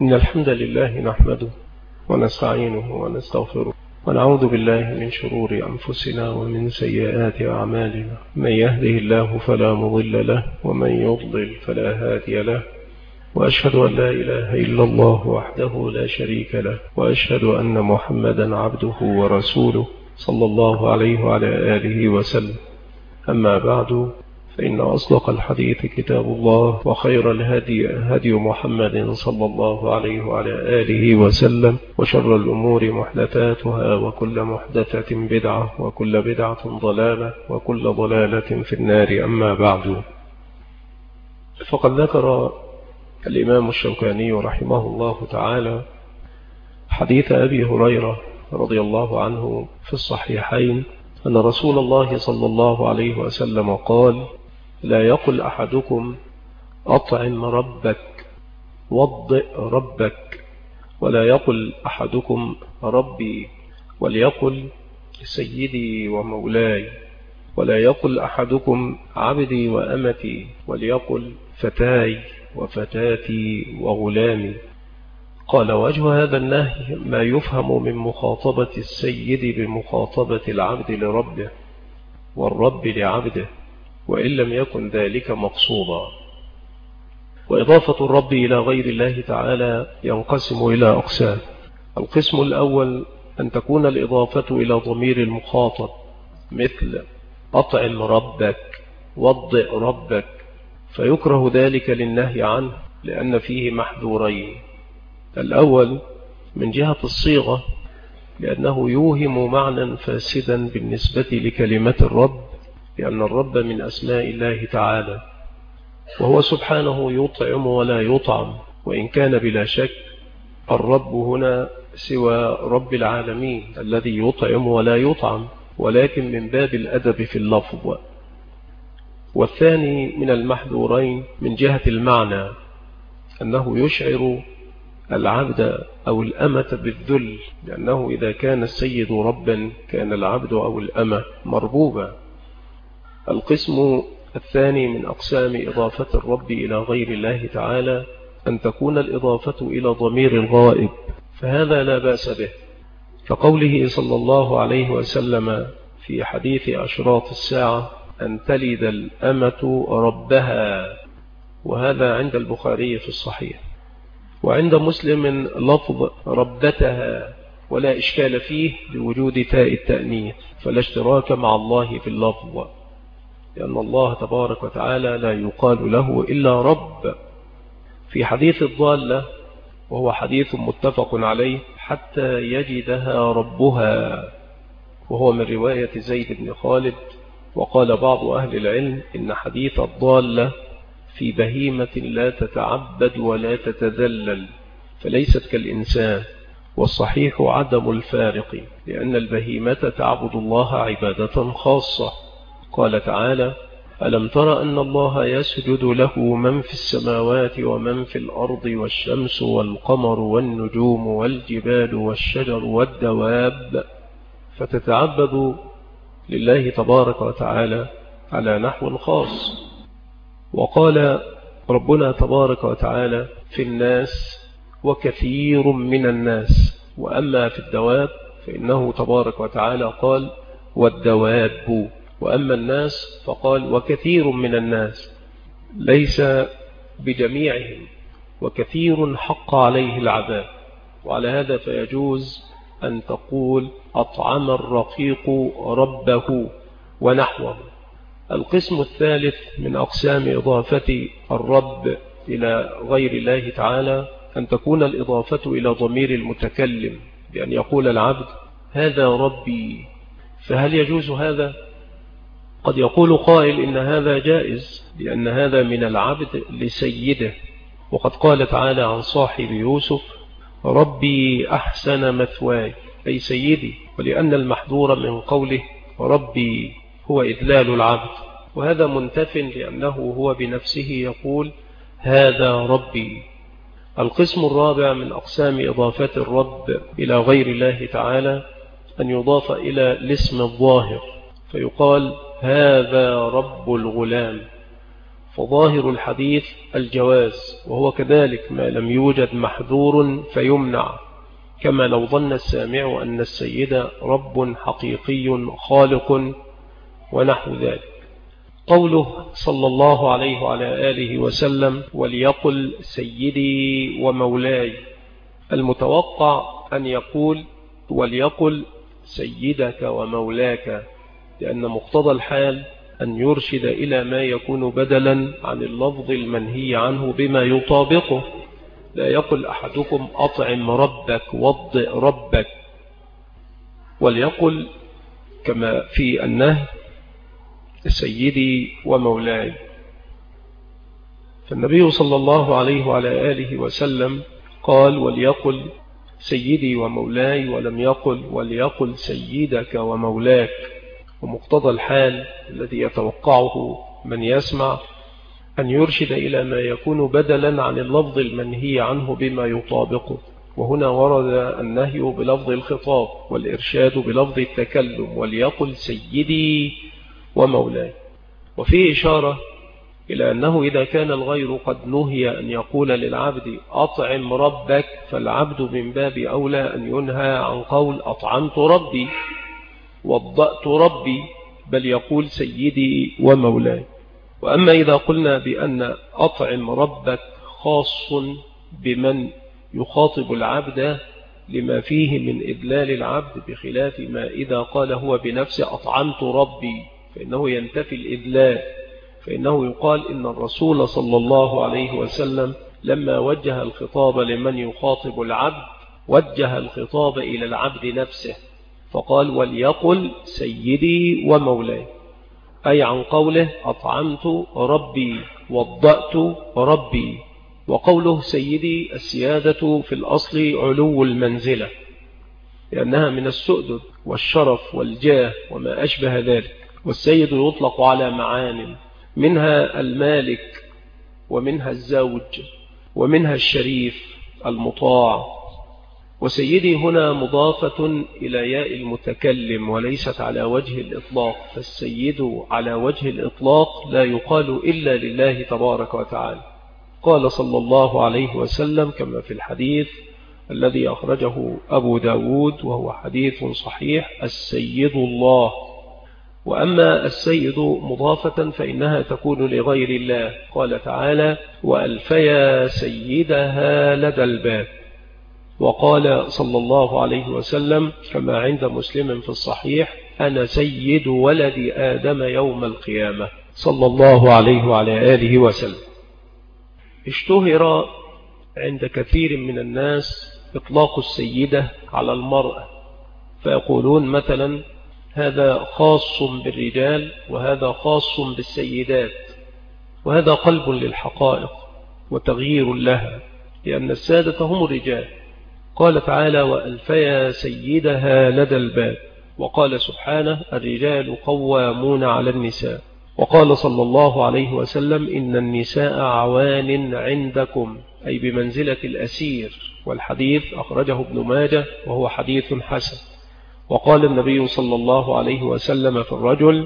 إن الحمد لله نحمده ونستعينه ونستغفره ونعوذ بالله من شرور أنفسنا ومن سيئات أعمالنا. من يهده الله فلا مضل له ومن يضلل فلا هادي له، وأشهد أن لا إله إلا الله وحده لا شريك له، وأشهد أن محمدا عبده ورسوله صلى الله عليه وعلى آله وسلم. أما بعد، فإن أصدق الحديث كتاب الله، وخير الهدي هدي محمد صلى الله عليه وعلى آله وسلم، وشر الأمور محدثاتها، وكل محدثة بدعة، وكل بدعة ضلالة، وكل ضلالة في النار. أما بعد، فقد ذكر الإمام الشوكاني رحمه الله تعالى حديث أبي هريرة رضي الله عنه في الصحيحين أن رسول الله صلى الله عليه وسلم قال: لا يقل أحدكم أطعم ربك وضئ ربك، ولا يقل أحدكم ربي، وليقل سيدي ومولاي، ولا يقل أحدكم عبدي وأمتي، وليقل فتاي وفتاتي وغلامي. قال: وجه هذا النهي ما يفهم من مخاطبة السيد بمخاطبة العبد لربه والرب لعبده، وإن لم يكن ذلك مقصودا. وإضافة الرب إلى غير الله تعالى ينقسم إلى أقسام. القسم الأول أن تكون الإضافة إلى ضمير المخاطب، مثل أطعم ربك وضئ ربك، فيكره ذلك للنهي عنه لأن فيه محذورين. الأول من جهة الصيغة، لأنه يوهم معنى فاسدا بالنسبة لكلمة الرب، لأن الرب من أسماء الله تعالى، وهو سبحانه يطعم ولا يطعم، وإن كان بلا شك الرب هنا سوى رب العالمين الذي يطعم ولا يطعم، ولكن من باب الأدب في اللفظ. والثاني من المحذورين من جهة المعنى، أنه يشعر العبد أو الأمة بالذل، لأنه إذا كان السيد ربا كان العبد أو الأمة مربوبا. القسم الثاني من أقسام إضافة الرب إلى غير الله تعالى أن تكون الإضافة إلى ضمير الغائب، فهذا لا بأس به، كقوله صلى الله عليه وسلم في حديث أشراط الساعة: أن تلد الأمة ربها، وهذا عند البخاري في الصحيح. وعند مسلم لفظ ربتها، ولا إشكال فيه بوجود تاء التأنيث، فلا اشتراك مع الله في اللفظ، لأن الله تبارك وتعالى لا يقال له إلا رب. في حديث الضالة، وهو حديث متفق عليه: حتى يجدها ربها، وهو من رواية زيد بن خالد. وقال بعض أهل العلم إن حديث الضالة في بهيمة لا تتعبد ولا تتذلل، فليست كالإنسان، والصحيح عدم الفارق، لأن البهيمة تعبد الله عبادة خاصة. قال تعالى: ألم تر أن الله يسجد له من في السماوات ومن في الأرض والشمس والقمر والنجوم والجبال والشجر والدواب، فتتعبد لله تبارك وتعالى على نحو خاص. وقال ربنا تبارك وتعالى: في الناس وكثير من الناس. وأما في الدواب فإنه تبارك وتعالى قال: والدواب. وأما الناس فقال: وكثير من الناس، ليس بجميعهم، وكثير حق عليه العذاب. وعلى هذا فيجوز أن تقول: أطعم الرقيق ربه ونحوه. القسم الثالث من أقسام إضافة الرب إلى غير الله تعالى أن تكون الإضافة إلى ضمير المتكلم، بأن يقول العبد: هذا ربي. فهل يجوز هذا؟ قد يقول قائل إن هذا جائز، لأن هذا من العبد لسيده، وقد قال تعالى عن صاحب يوسف: ربي أحسن مثواي، أي سيدي، ولأن المحذور من قوله ربي هو إذلال العبد، وهذا منتف لأنه هو بنفسه يقول: هذا ربي. القسم الرابع من أقسام إضافة الرب إلى غير الله تعالى أن يضاف إلى الاسم الظاهر، فيقال: هذا رب الغلام، فظاهر الحديث الجواز، وهو كذلك ما لم يوجد محذور فيمنع، كما لو ظن السامع أن السيد رب حقيقي خالق ونحو ذلك. قوله صلى الله عليه وعلى آله وسلم وليقل سيدي ومولاي، المتوقع أن يقول وليقل سيدك ومولاك، لأن مقتضى الحال أن يرشد إلى ما يكون بدلا عن اللفظ المنهي عنه بما يطابقه. لا يقل أحدكم أطعم ربك وضئ ربك، وليقل كما في النهي سيدي ومولاي. فالنبي صلى الله عليه وعلى آله وسلم قال وليقل سيدي ومولاي، ولم يقل وليقل سيدك ومولاك. ومقتضى الحال الذي يتوقعه من يسمع أن يرشد إلى ما يكون بدلا عن اللفظ المنهي عنه بما يطابقه، وهنا ورد النهي بلفظ الخطاب والإرشاد بلفظ التكلم، وليقل سيدي ومولاي. وفيه إشارة إلى أنه إذا كان الغير قد نهي أن يقول للعبد أطعم ربك، فالعبد من باب أولى أن ينهى عن قول أطعمت ربي وضأت ربي، بل يقول سيدي ومولاي. وأما إذا قلنا بأن أطعم ربك خاص بمن يخاطب العبد لما فيه من إدلال العبد، بخلاف ما إذا قال هو بنفسه أطعمت ربي، فإنه ينتفي الإدلال. فإنه يقال إن الرسول صلى الله عليه وسلم لما وجه الخطاب لمن يخاطب العبد وجه الخطاب إلى العبد نفسه، فقال وليقل سيدي ومولاي، أي عن قوله أطعمت ربي وضأت ربي. وقوله سيدي السيادة في الأصل علو المنزلة، لأنها من السؤدد والشرف والجاه وما أشبه ذلك. والسيد يطلق على معان، منها المالك، ومنها الزوج، ومنها الشريف المطاع. وسيدي هنا مضافة إلى ياء المتكلم وليست على وجه الإطلاق، فالسيد على وجه الإطلاق لا يقال إلا لله تبارك وتعالى. قال صلى الله عليه وسلم كما في الحديث الذي أخرجه أبو داود وهو حديث صحيح السيد الله. وأما السيد مضافة فإنها تكون لغير الله، قال تعالى وألفيا سيدها لدى الباب. وقال صلى الله عليه وسلم كما عند مسلم في الصحيح أنا سيد ولد آدم يوم القيامة، صلى الله عليه وعلى آله وسلم. اشتهر عند كثير من الناس إطلاق السيدة على المرأة، فيقولون مثلا هذا خاص بالرجال وهذا خاص بالسيدات، وهذا قلب للحقائق وتغيير لها، لأن السادة هم الرجال. قال تعالى وألفيا سيدها لدى الباب، وقال سبحانه الرجال قوامون على النساء. وقال صلى الله عليه وسلم إن النساء عوان عندكم، أي بمنزلة الأسير، والحديث أخرجه ابن ماجه وهو حديث حسن. وقال النبي صلى الله عليه وسلم في الرجل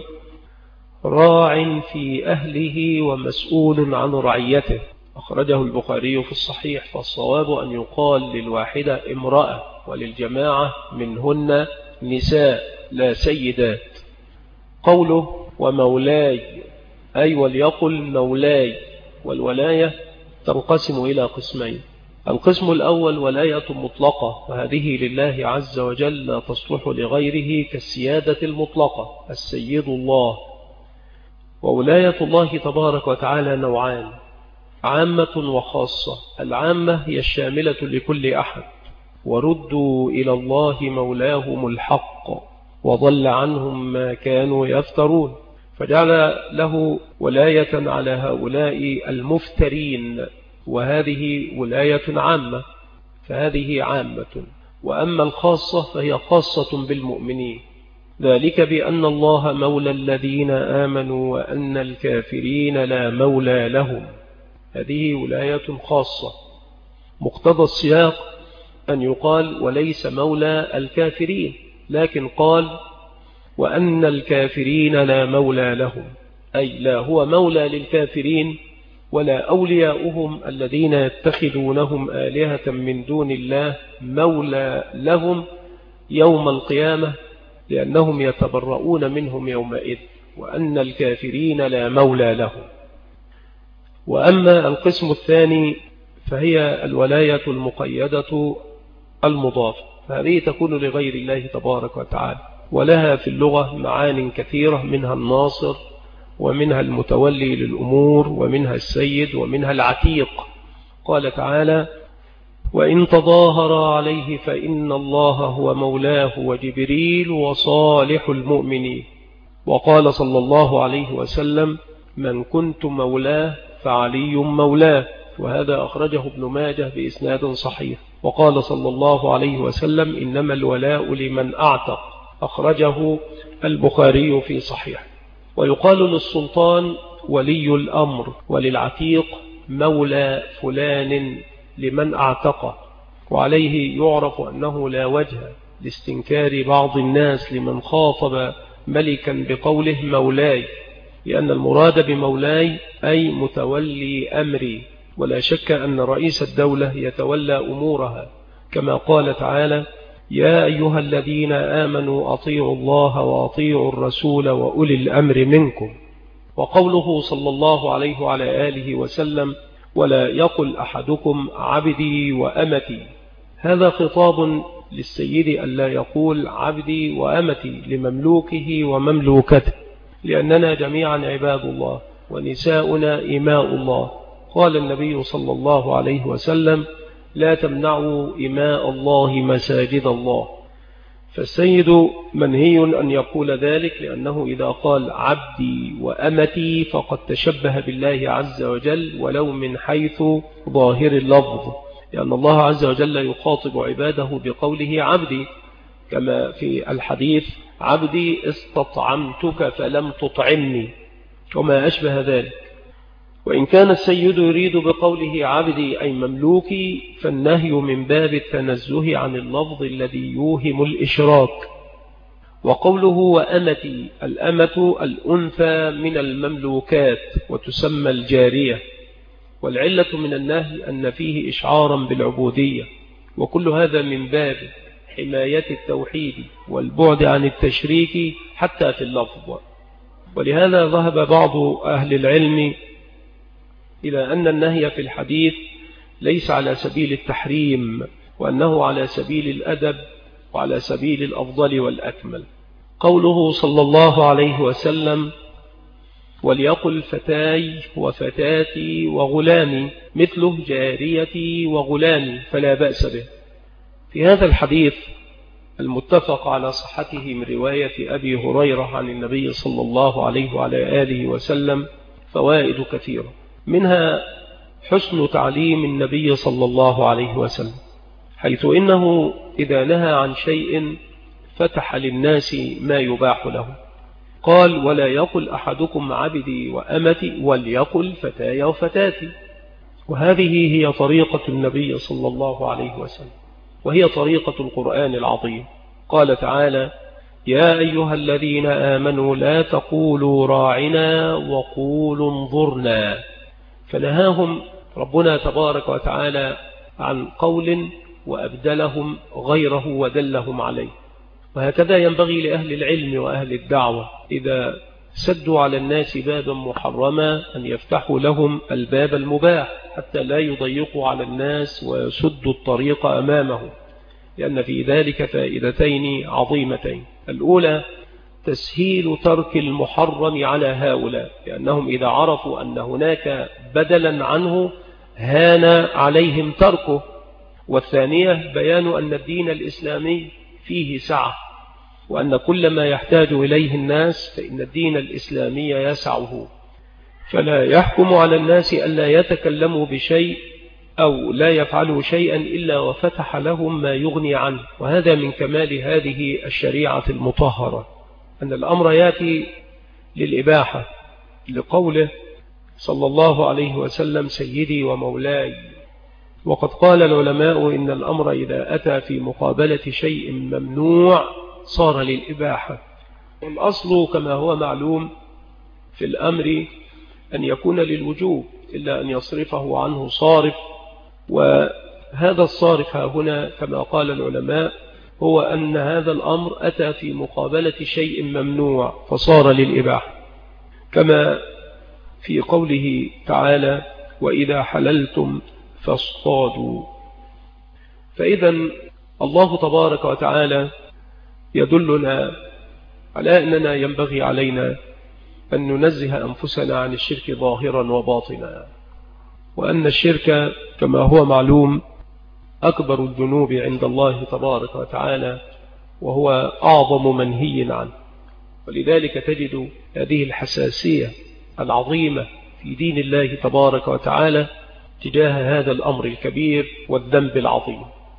راع في أهله ومسؤول عن رعيته، أخرجه البخاري في الصحيح. فالصواب أن يقال للواحدة امرأة وللجماعة منهن نساء لا سيدات. قوله ومولاي أي وليقل مولاي. والولاية تنقسم إلى قسمين، القسم الأول ولاية مطلقة، وهذه لله عز وجل لا تصلح لغيره كالسيادة المطلقة السيد الله. وولاية الله تبارك وتعالى نوعان، عامة وخاصة. العامة هي الشاملة لكل أحد، وردوا إلى الله مولاهم الحق وضل عنهم ما كانوا يفترون، فجعل له ولاية على هؤلاء المفترين، وهذه ولاية عامة، فهذه عامة. وأما الخاصة فهي خاصة بالمؤمنين، ذلك بأن الله مولى الذين آمنوا وأن الكافرين لا مولى لهم، هذه ولاية خاصة. مقتضى السياق أن يقال وليس مولى الكافرين، لكن قال وأن الكافرين لا مولى لهم، أي لا هو مولى للكافرين ولا أولياؤهم الذين يتخذونهم آلهة من دون الله مولى لهم يوم القيامة، لأنهم يتبرؤون منهم يومئذ، وأن الكافرين لا مولى لهم. وأما القسم الثاني فهي الولاية المقيدة المضافة، فهذه تكون لغير الله تبارك وتعالى، ولها في اللغة معان كثيرة، منها الناصر، ومنها المتولي للأمور، ومنها السيد، ومنها العتيق. قال تعالى: وإن تظاهر عليه فإن الله هو مولاه وجبريل وصالح المؤمنين. وقال صلى الله عليه وسلم: من كنت مولاه فعلي مولاه، وهذا أخرجه ابن ماجه بإسناد صحيح. وقال صلى الله عليه وسلم: إنما الولاء لمن أعتق، أخرجه البخاري في صحيح. ويقال للسلطان ولي الأمر، وللعتيق مولى فلان لمن أعتقه. وعليه يعرف أنه لا وجه لاستنكار بعض الناس لمن خاطب ملكا بقوله مولاي، لأن المراد بمولاي أي متولي أمري، ولا شك أن رئيس الدولة يتولى أمورها، كما قال تعالى: يا أيها الذين آمنوا أطيعوا الله وأطيعوا الرسول وأولي الأمر منكم. وقوله صلى الله عليه وعلى آله وسلم: ولا يقل أحدكم عبدي وأمتي، هذا خطاب للسيد ألا يقول عبدي وأمتي لمملوكه ومملوكته، لأننا جميعا عباد الله ونساؤنا إماء الله. قال النبي صلى الله عليه وسلم: لا تمنعوا إماء الله مساجد الله. فالسيد منهي أن يقول ذلك، لأنه إذا قال عبدي وأمتي فقد تشبه بالله عز وجل، ولو من حيث ظاهر اللفظ، لأن الله عز وجل يخاطب عباده بقوله عبدي، كما في الحديث: عبدي استطعمتك فلم تطعمني، وما أشبه ذلك. وإن كان السيد يريد بقوله عبدي أي مملوكي، فالنهي من باب التنزه عن اللفظ الذي يوهم الإشراك. وقوله وأمتي، الأمة الأنثى من المملوكات، وتسمى الجارية. والعلة من النهي أن فيه إشعارا بالعبودية، وكل هذا من باب حماية التوحيد والبعد عن التشريك حتى في اللفظ. ولهذا ذهب بعض أهل العلم إلى أن النهي في الحديث ليس على سبيل التحريم، وأنه على سبيل الأدب وعلى سبيل الأفضل والأكمل. قوله صلى الله عليه وسلم: وليقل فتاي وفتاتي وغلامي، مثله جاريتي وغلامي، فلا بأس به. في هذا الحديث المتفق على صحته من رواية أبي هريرة عن النبي صلى الله عليه وعلى آله وسلم فوائد كثيرة، منها حسن تعليم النبي صلى الله عليه وسلم، حيث إنه إذا نهى عن شيء فتح للناس ما يباح له. قال: ولا يقل أحدكم عبدي وأمتي، وليقل فتاي وفتاتي. وهذه هي طريقة النبي صلى الله عليه وسلم، وهي طريقة القرآن العظيم. قال تعالى: يا أيها الذين آمنوا لا تقولوا راعنا وقولوا انظرنا. فنهاهم ربنا تبارك وتعالى عن قول وأبدلهم غيره ودلهم عليه. وهكذا ينبغي لأهل العلم وأهل الدعوة إذا سدوا على الناس بابا محرما أن يفتحوا لهم الباب المباح، حتى لا يضيقوا على الناس ويسدوا الطريق أمامهم، لأن في ذلك فائدتين عظيمتين: الأولى تسهيل ترك المحرم على هؤلاء، لأنهم إذا عرفوا أن هناك بدلا عنه هان عليهم تركه. والثانية بيان أن الدين الإسلامي فيه سعة، وأن كل ما يحتاج إليه الناس فإن الدين الإسلامي يسعه، فلا يحكم على الناس ألا يتكلموا بشيء أو لا يفعلوا شيئا إلا وفتح لهم ما يغني عنه. وهذا من كمال هذه الشريعة المطهرة، أن الأمر يأتي للإباحة، لقوله صلى الله عليه وسلم: سيدي ومولاي. وقد قال العلماء إن الأمر إذا أتى في مقابلة شيء ممنوع صار للإباحة. والأصل كما هو معلوم في الأمر أن يكون للوجوب إلا أن يصرفه عنه صارف، وهذا الصارف هنا كما قال العلماء هو أن هذا الأمر أتى في مقابلة شيء ممنوع فصار للإباحة، كما في قوله تعالى وإذا حللتم فاصطادوا. فإذا الله تبارك وتعالى يدلنا على أننا ينبغي علينا أن ننزه أنفسنا عن الشرك ظاهرا وباطنا، وأن الشرك كما هو معلوم أكبر الذنوب عند الله تبارك وتعالى، وهو أعظم منهي عنه. ولذلك تجد هذه الحساسية العظيمة في دين الله تبارك وتعالى تجاه هذا الأمر الكبير والذنب العظيم.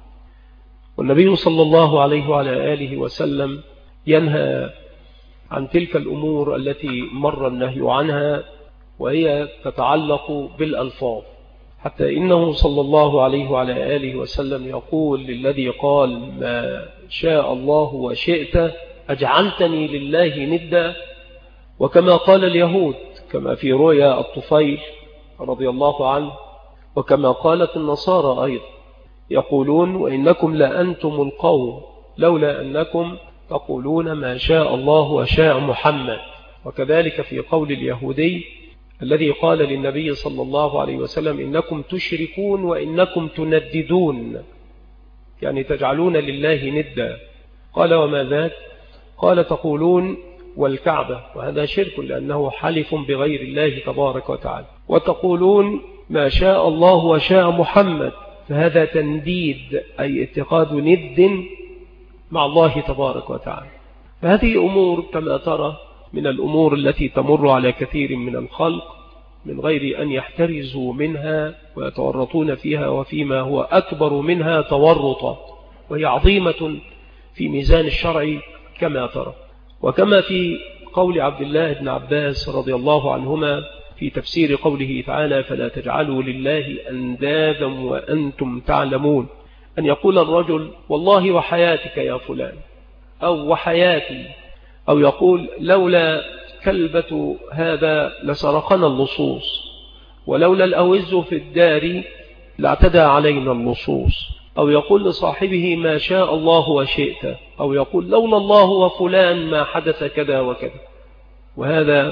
والنبي صلى الله عليه وعلى آله وسلم ينهى عن تلك الأمور التي مر النهي عنها، وهي تتعلق بالألفاظ، حتى إنه صلى الله عليه وعلى آله وسلم يقول للذي قال ما شاء الله وشئت أجعلتني لله ندا، وكما قال اليهود كما في رؤيا الطفيل رضي الله عنه، وكما قالت النصارى أيضا يقولون وإنكم لأنتم القوم لولا أنكم تقولون ما شاء الله وشاء محمد. وكذلك في قول اليهودي الذي قال للنبي صلى الله عليه وسلم إنكم تشركون وإنكم تنددون، يعني تجعلون لله ندا. قال وما ذاك؟ قال تقولون والكعبة، وهذا شرك لأنه حلف بغير الله تبارك وتعالى، وتقولون ما شاء الله وشاء محمد، فهذا تنديد أي اتخاذ ند مع الله تبارك وتعالى. فهذه أمور كما ترى من الأمور التي تمر على كثير من الخلق من غير أن يحترزوا منها ويتورطون فيها، وفيما هو أكبر منها تورطا، وهي عظيمة في ميزان الشرع كما ترى. وكما في قول عبد الله بن عباس رضي الله عنهما في تفسير قوله تعالى فلا تجعلوا لله أندادا وأنتم تعلمون، أن يقول الرجل والله وحياتك يا فلان، أو وحياتي، أو يقول لولا كلبة هذا لسرقنا اللصوص، ولولا الأوز في الدار لاعتدى علينا اللصوص، أو يقول لصاحبه ما شاء الله وشئت، أو يقول لولا الله وفلان ما حدث كذا وكذا. وهذا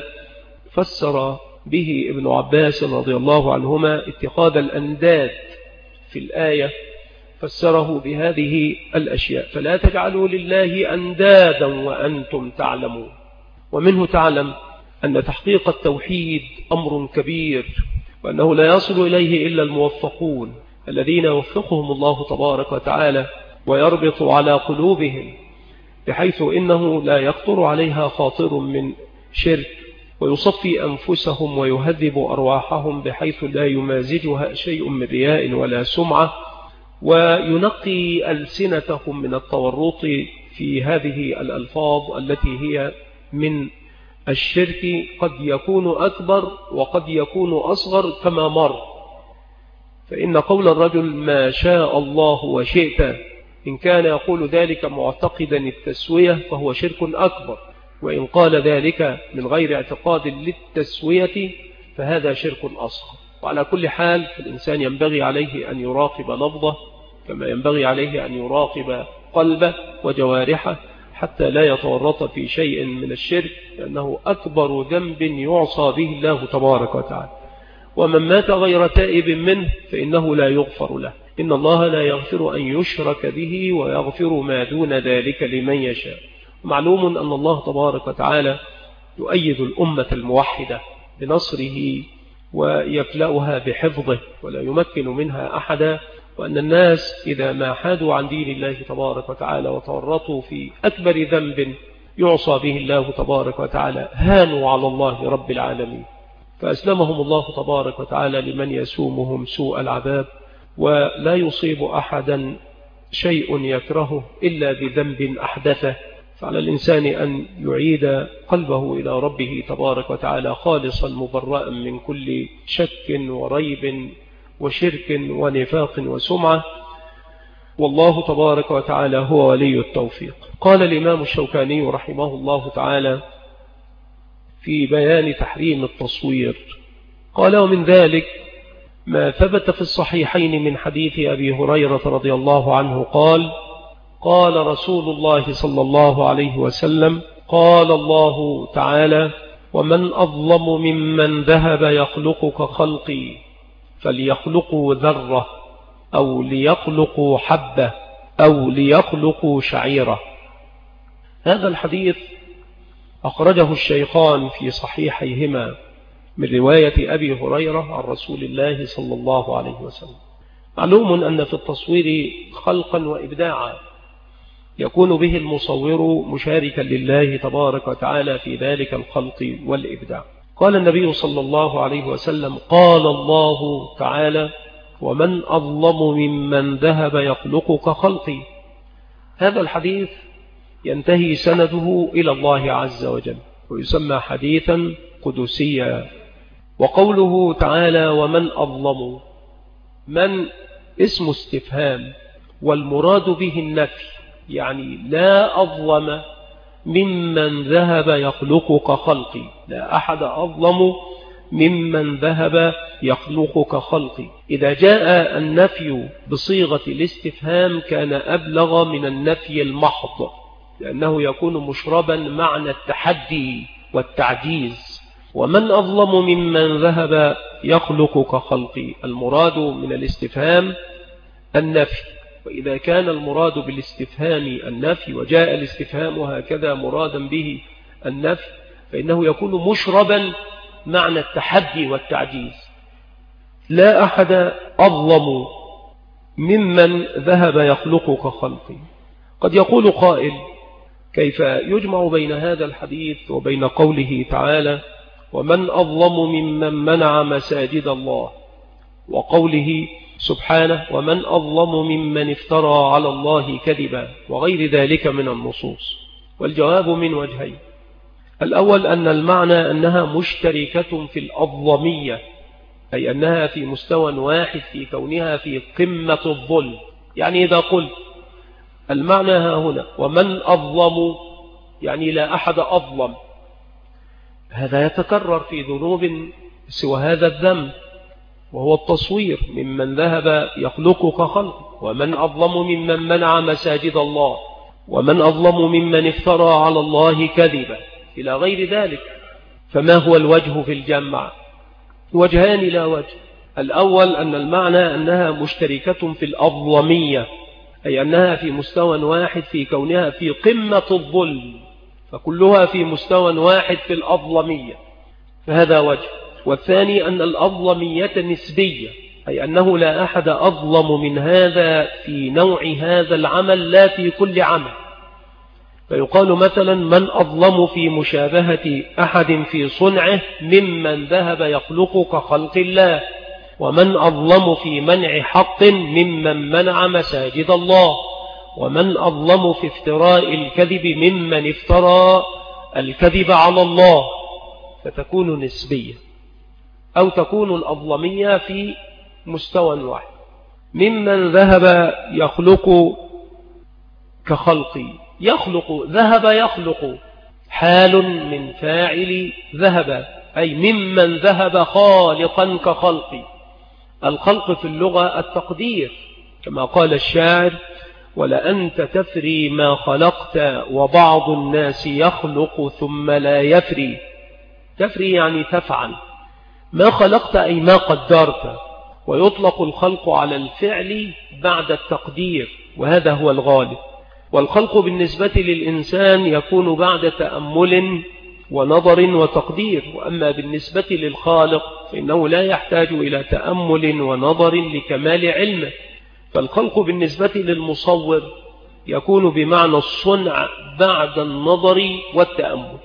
فسر به ابن عباس رضي الله عنهما اتخاذ الأنداد في الآية، فسره بهذه الأشياء فلا تجعلوا لله أندادا وأنتم تعلمون. ومنه تعلم أن تحقيق التوحيد أمر كبير، وأنه لا يصل إليه إلا الموفقون الذين يوفقهم الله تبارك وتعالى ويربط على قلوبهم بحيث إنه لا يخطر عليها خاطر من شرك، ويصفي أنفسهم ويهذب أرواحهم بحيث لا يمازجها شيء من رياء ولا سمعة، وينقي ألسنتهم من التورط في هذه الألفاظ التي هي من الشرك، قد يكون أكبر وقد يكون أصغر كما مر. فإن قول الرجل ما شاء الله وشئت إن كان يقول ذلك معتقدا التسوية فهو شرك أكبر، وإن قال ذلك من غير اعتقاد للتسوية فهذا شرك أصغر. وعلى كل حال الإنسان ينبغي عليه أن يراقب لفظه كما ينبغي عليه أن يراقب قلبه وجوارحه حتى لا يتورط في شيء من الشرك، لأنه أكبر ذنب يعصى به الله تبارك وتعالى. ومن مات غير تائب منه فإنه لا يغفر له، إن الله لا يغفر أن يشرك به ويغفر ما دون ذلك لمن يشاء. معلوم أن الله تبارك وتعالى يؤيد الأمة الموحدة بنصره ويكلأها بحفظه ولا يمكن منها أحدا، وأن الناس إذا ما حادوا عن دين الله تبارك وتعالى وتورطوا في أكبر ذنب يعصى به الله تبارك وتعالى هانوا على الله رب العالمين، فأسلمهم الله تبارك وتعالى لمن يسومهم سوء العذاب، ولا يصيب أحدا شيء يكرهه إلا بذنب أحدثه. فعلى الإنسان أن يعيد قلبه إلى ربه تبارك وتعالى خالصا مبرأ من كل شك وريب وشرك ونفاق وسمعة، والله تبارك وتعالى هو ولي التوفيق. قال الإمام الشوكاني رحمه الله تعالى في بيان تحريم التصوير. قال: ومن ذلك ما ثبت في الصحيحين من حديث أبي هريرة رضي الله عنه قال: قال رسول الله صلى الله عليه وسلم: قال الله تعالى: ومن أظلم ممن ذهب يخلق كخلقي، فليخلقوا ذرة أو ليخلقوا حبة أو ليخلقوا شعيرة. هذا الحديث أخرجه الشيخان في صحيحيهما من رواية أبي هريرة عن رسول الله صلى الله عليه وسلم. معلوم أن في التصوير خلقا وإبداعا يكون به المصور مشاركا لله تبارك وتعالى في ذلك الخلق والإبداع. قال النبي صلى الله عليه وسلم: قال الله تعالى: ومن أظلم ممن ذهب يخلق كخلقي. هذا الحديث ينتهي سنده إلى الله عز وجل ويسمى حديثا قدسيا. وقوله تعالى: ومن أظلم، من اسم استفهام، والمراد به النفي، يعني لا أظلم ممن ذهب يخلق كخلقي، لا أحد أظلم ممن ذهب يخلق كخلقي. إذا جاء النفي بصيغة الاستفهام كان أبلغ من النفي المحض، لأنه يكون مشربا معنى التحدي والتعجيز. ومن أظلم ممن ذهب يخلق كخلقي، المراد من الاستفهام النفي. وإذا كان المراد بالاستفهام النفي وجاء الاستفهام هكذا مرادا به النفي، فإنه يكون مشربا معنى التحدي والتعجيز. لا أحد أظلم ممن ذهب يخلق كخلقي. قد يقول قائل: كيف يجمع بين هذا الحديث وبين قوله تعالى: ومن أظلم ممن منع مساجد الله، وقوله سبحانه: ومن أظلم ممن افترى على الله كذبا، وغير ذلك من النصوص؟ والجواب من وجهين. الأول أن المعنى أنها مشتركة في الأظلمية، أي أنها في مستوى واحد في كونها في قمة الظلم. يعني إذا قلت المعنى ها هنا ومن أظلم، يعني لا أحد أظلم، هذا يتكرر في ذنوب سوى هذا الذنب، وهو التصوير، ممن ذهب يخلق كخلق. ومن أظلم ممن منع مساجد الله، ومن أظلم ممن افترى على الله كذبا، إلى غير ذلك. فما هو الوجه في الجمع؟ وجهان لا وجه. الأول أن المعنى أنها مشتركة في الأظلمية، أي أنها في مستوى واحد في كونها في قمة الظلم، فكلها في مستوى واحد في الأظلمية، فهذا وجه. والثاني أن الأظلمية نسبية، أي أنه لا أحد أظلم من هذا في نوع هذا العمل لا في كل عمل. فيقال مثلا: من أظلم في مشابهة أحد في صنعه ممن ذهب يخلق كخلق الله، ومن أظلم في منع حق ممن منع مساجد الله، ومن أظلم في افتراء الكذب ممن افترى الكذب على الله. فتكون نسبية، أو تكون الأظلمية في مستوى واحد. ممن ذهب يخلق كخلقي، يخلق، ذهب يخلق، حال من فاعل ذهب، أي ممن ذهب خالقا كخلقي. الخلق في اللغة التقدير، كما قال الشاعر: ولأنت تفري ما خلقت وبعض الناس يخلق ثم لا يفري. تفري يعني تفعل، ما خلقت أي ما قدرت. ويطلق الخلق على الفعل بعد التقدير، وهذا هو الغالب. والخلق بالنسبة للإنسان يكون بعد تأمل ونظر وتقدير، وأما بالنسبة للخالق فإنه لا يحتاج إلى تأمل ونظر لكمال علمه. فالخلق بالنسبة للمصور يكون بمعنى الصنع بعد النظر والتأمل.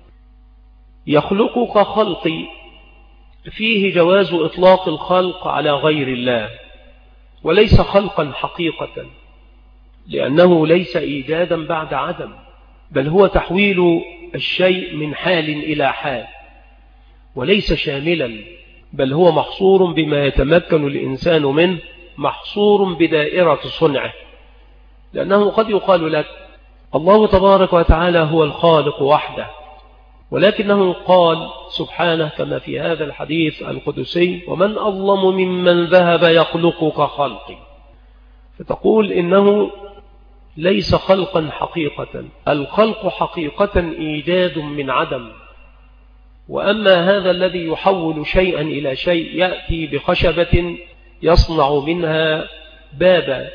يخلق كخلقي فيه جواز إطلاق الخلق على غير الله، وليس خلقا حقيقة، لأنه ليس إيجادا بعد عدم، بل هو تحويل الشيء من حال إلى حال، وليس شاملا، بل هو محصور بما يتمكن الإنسان منه، محصور بدائرة صنعه. لأنه قد يقال لك: الله تبارك وتعالى هو الخالق وحده، ولكنه قال سبحانه كما في هذا الحديث القدسي: ومن أظلم ممن ذهب يخلق كخلقي. فتقول إنه ليس خلقا حقيقة، الخلق حقيقة إيجاد من عدم. وأما هذا الذي يحول شيئا إلى شيء، يأتي بخشبة يصنع منها بابا،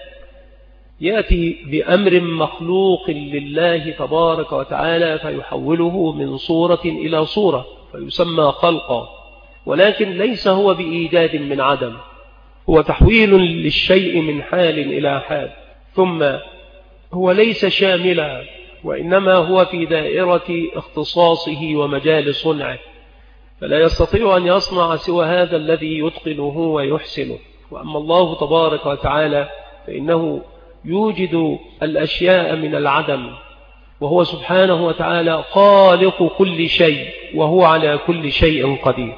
يأتي بأمر مخلوق لله تبارك وتعالى فيحوله من صورة إلى صورة فيسمى خلقا، ولكن ليس هو بإيجاد من عدم، هو تحويل للشيء من حال إلى حال. ثم هو ليس شاملا، وإنما هو في دائرة اختصاصه ومجال صنعه، فلا يستطيع أن يصنع سوى هذا الذي يتقنه ويحسنه. وأما الله تبارك وتعالى فإنه يوجد الأشياء من العدم، وهو سبحانه وتعالى خالق كل شيء، وهو على كل شيء قدير.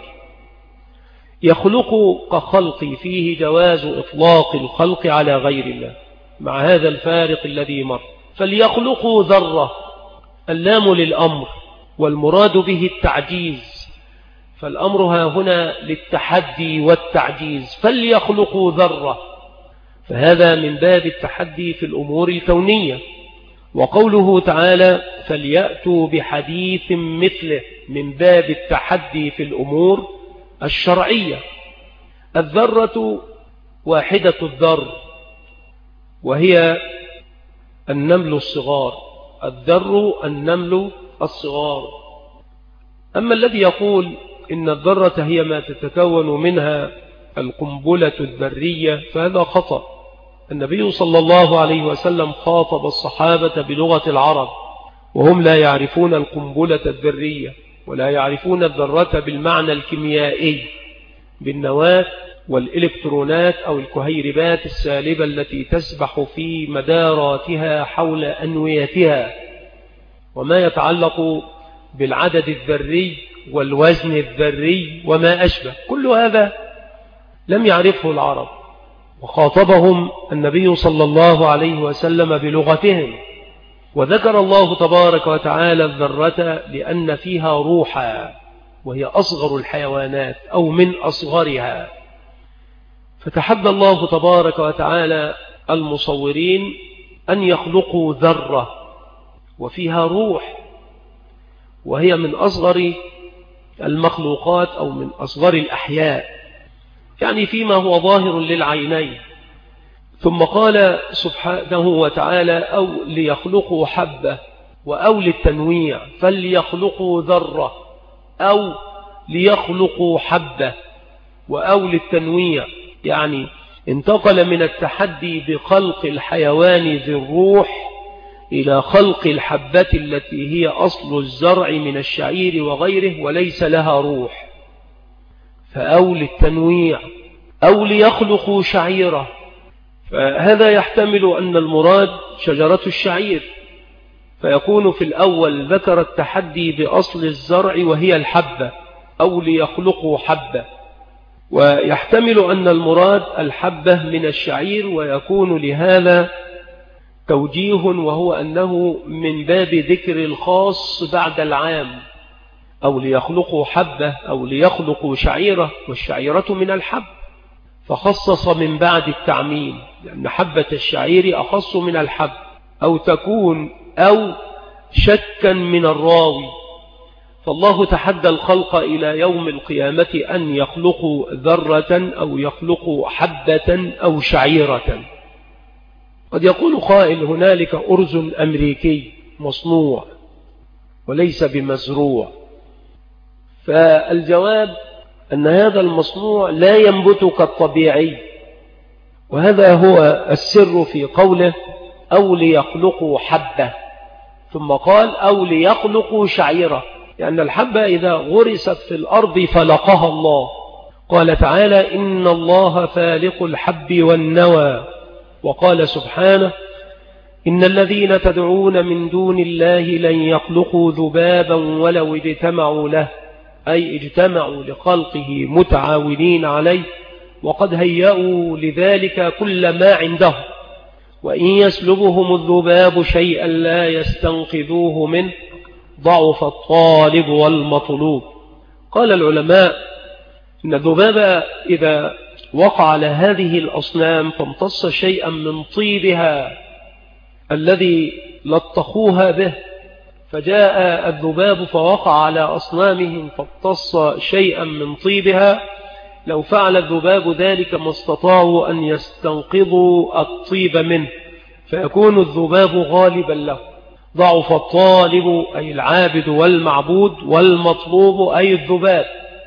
يخلق كخلقي فيه جواز إطلاق الخلق على غير الله، مع هذا الفارق الذي مر. فليخلقوا ذرة، اللام للأمر، والمراد به التعجيز، فالأمر ها هنا للتحدي والتعجيز، فليخلقوا ذرة، فهذا من باب التحدي في الأمور الكونية. وقوله تعالى فليأتوا بحديث مثله من باب التحدي في الأمور الشرعية. الذرة واحدة الذر، وهي النمل الصغار، الذر النمل الصغار. أما الذي يقول إن الذرة هي ما تتكون منها القنبلة الذرية فهذا خطأ. النبي صلى الله عليه وسلم خاطب الصحابة بلغة العرب، وهم لا يعرفون القنبلة الذرية، ولا يعرفون الذرة بالمعنى الكيميائي بالنواة والإلكترونات أو الكهيربات السالبة التي تسبح في مداراتها حول أنويتها، وما يتعلق بالعدد الذري والوزن الذري وما أشبه، كل هذا لم يعرفه العرب، وخاطبهم النبي صلى الله عليه وسلم بلغتهم. وذكر الله تبارك وتعالى الذرة لأن فيها روحا، وهي أصغر الحيوانات أو من أصغرها. فتحدى الله تبارك وتعالى المصورين أن يخلقوا ذرة وفيها روح، وهي من أصغر المخلوقات أو من أصغر الأحياء، يعني فيما هو ظاهر للعينين. ثم قال سبحانه وتعالى أو ليخلقوا حبة، وأو للتنويع، فليخلقوا ذرة أو ليخلقوا حبة، وأو للتنويع، يعني انتقل من التحدي بخلق الحيوان ذي الروح إلى خلق الحبة التي هي أصل الزرع من الشعير وغيره وليس لها روح، فأو للتنويع، أو ليخلقوا شعيرة. فهذا يحتمل أن المراد شجرة الشعير، فيكون في الأول ذكر التحدي بأصل الزرع وهي الحبة، أو ليخلقوا حبة، ويحتمل أن المراد الحبة من الشعير، ويكون لهذا توجيه، وهو أنه من باب ذكر الخاص بعد العام، أو ليخلقوا حبة أو ليخلقوا شعيرة، والشعيرة من الحب، فخصص من بعد التعميم، لأن حبة الشعير أخص من الحب. أو تكون أو شكا من الراوي، فالله تحدى الخلق إلى يوم القيامة أن يخلقوا ذرة أو يخلقوا حبة أو شعيرة. قد يقول قائل هنالك أرز أمريكي مصنوع وليس بمزروع، فالجواب أن هذا المصنوع لا ينبت كالطبيعي، وهذا هو السر في قوله أو ليخلقوا حبة، ثم قال أو ليخلقوا شعيرة، لأن الحبة إذا غرست في الأرض فلقها الله. قال تعالى إن الله فالق الحب والنوى، وقال سبحانه إن الذين تدعون من دون الله لن يخلقوا ذبابا ولو اجتمعوا له، أي اجتمعوا لخلقه متعاونين عليه، وقد هيأوا لذلك كل ما عندهم، وإن يسلبهم الذباب شيئا لا يستنقذوه منه، ضعف الطالب والمطلوب. قال العلماء إن الذباب إذا وقع على هذه الأصنام فامتص شيئا من طيبها الذي لطخوها به، فجاء الذباب فوقع على أصنامهم فامتص شيئا من طيبها، لو فعل الذباب ذلك ما استطاعوا أن يستنقذوا الطيب منه، فيكون الذباب غالبا له. ضعف الطالب أي العابد والمعبود، والمطلوب أي الذباب.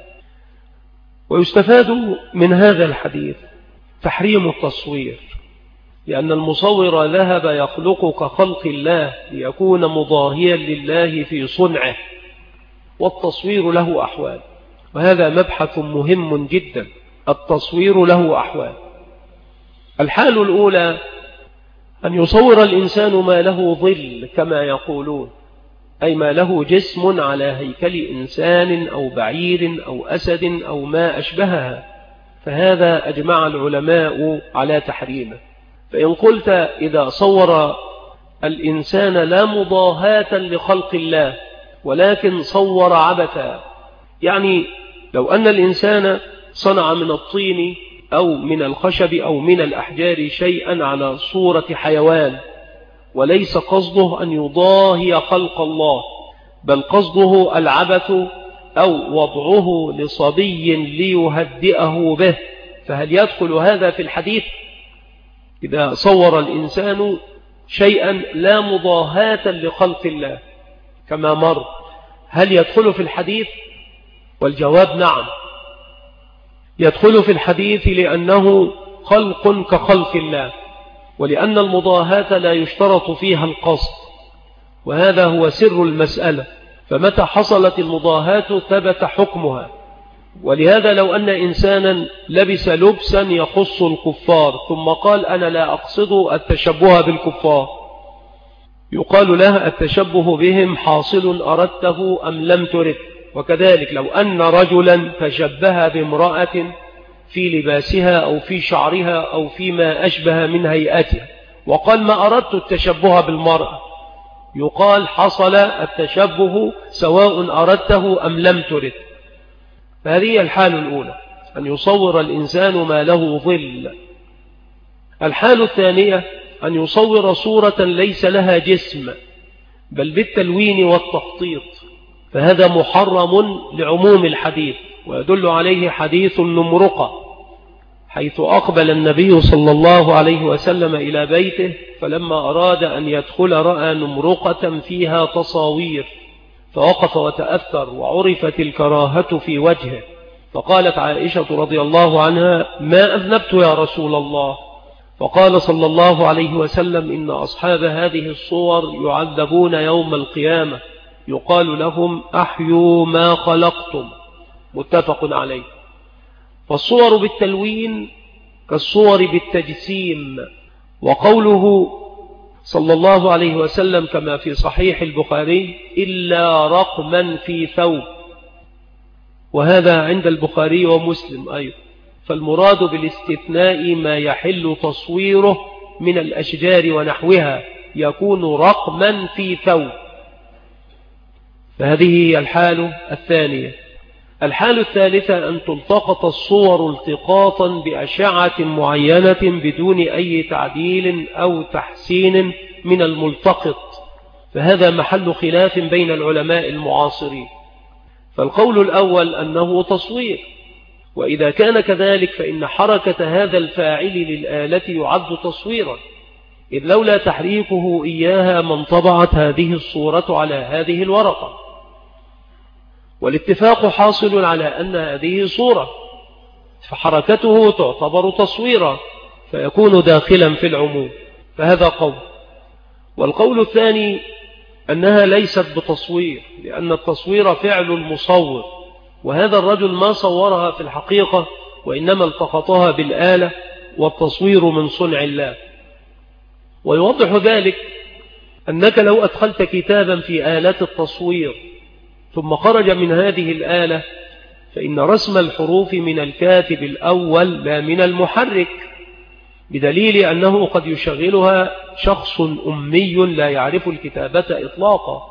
ويستفاد من هذا الحديث تحريم التصوير، لأن المصور ذهب يخلق كخلق الله ليكون مضاهيا لله في صنعه، والتصوير له أحوال، وهذا مبحث مهم جدا. التصوير له أحوال. الحال الأولى أن يصور الإنسان ما له ظل كما يقولون، أي ما له جسم على هيكل إنسان أو بعير أو أسد أو ما أشبهها، فهذا أجمع العلماء على تحريمه. فإن قلت إذا صور الإنسان لا مضاهاة لخلق الله ولكن صور عبثا، يعني لو أن الإنسان صنع من الطين أو من الخشب أو من الأحجار شيئا على صورة حيوان، وليس قصده أن يضاهي خلق الله، بل قصده العبث أو وضعه لصبي ليهدئه به، فهل يدخل هذا في الحديث؟ إذا صور الإنسان شيئا لا مضاهاة لخلق الله كما مر، هل يدخل في الحديث؟ والجواب نعم، يدخل في الحديث، لأنه خلق كخلق الله، ولأن المضاهاة لا يشترط فيها القصد، وهذا هو سر المسألة. فمتى حصلت المضاهاة ثبت حكمها. ولهذا لو أن إنسانا لبس لبسا يخص الكفار ثم قال أنا لا أقصد التشبه بالكفار، يقال له التشبه بهم حاصل أردته أم لم ترد. وكذلك لو أن رجلا تشبه بامرأة في لباسها أو في شعرها أو فيما أشبه من هيئتها وقال ما أردت التشبه بالمرأة، يقال حصل التشبه سواء أردته أم لم ترد. فهذه الحال الأولى، أن يصور الإنسان ما له ظل. الحال الثانية أن يصور صورة ليس لها جسم بل بالتلوين والتخطيط، فهذا محرم لعموم الحديث، ويدل عليه حديث النمرقة، حيث أقبل النبي صلى الله عليه وسلم إلى بيته، فلما أراد أن يدخل رأى نمرقة فيها تصاوير، فوقف وتأثر وعرفت الكراهة في وجهه، فقالت عائشة رضي الله عنها ما أذنبت يا رسول الله؟ فقال صلى الله عليه وسلم إن أصحاب هذه الصور يعذبون يوم القيامة، يقال لهم أحيوا ما خلقتم، متفق عليه. فالصور بالتلوين كالصور بالتجسيم. وقوله صلى الله عليه وسلم كما في صحيح البخاري إلا رقما في ثوب، وهذا عند البخاري ومسلم أيضا، فالمراد بالاستثناء ما يحل تصويره من الأشجار ونحوها يكون رقما في ثوب. فهذه هي الحال الثانية. الحال الثالثة أن تلتقط الصور التقاطا بأشعة معينة بدون أي تعديل أو تحسين من الملتقط، فهذا محل خلاف بين العلماء المعاصرين. فالقول الأول أنه تصوير، وإذا كان كذلك فإن حركة هذا الفاعل للآلة يعد تصويرا، إذ لولا تحريكه إياها ما انطبعت هذه الصورة على هذه الورقة. والاتفاق حاصل على أن هذه صورة، فحركته تعتبر تصويرا، فيكون داخلا في العموم. فهذا قول. والقول الثاني أنها ليست بتصوير، لأن التصوير فعل المصور، وهذا الرجل ما صورها في الحقيقة، وإنما التقطها بالآلة، والتصوير من صنع الله. ويوضح ذلك أنك لو أدخلت كتابا في آلات التصوير ثم خرج من هذه الآلة، فإن رسم الحروف من الكاتب الأول لا من المحرك، بدليل أنه قد يشغلها شخص أمي لا يعرف الكتابة إطلاقا،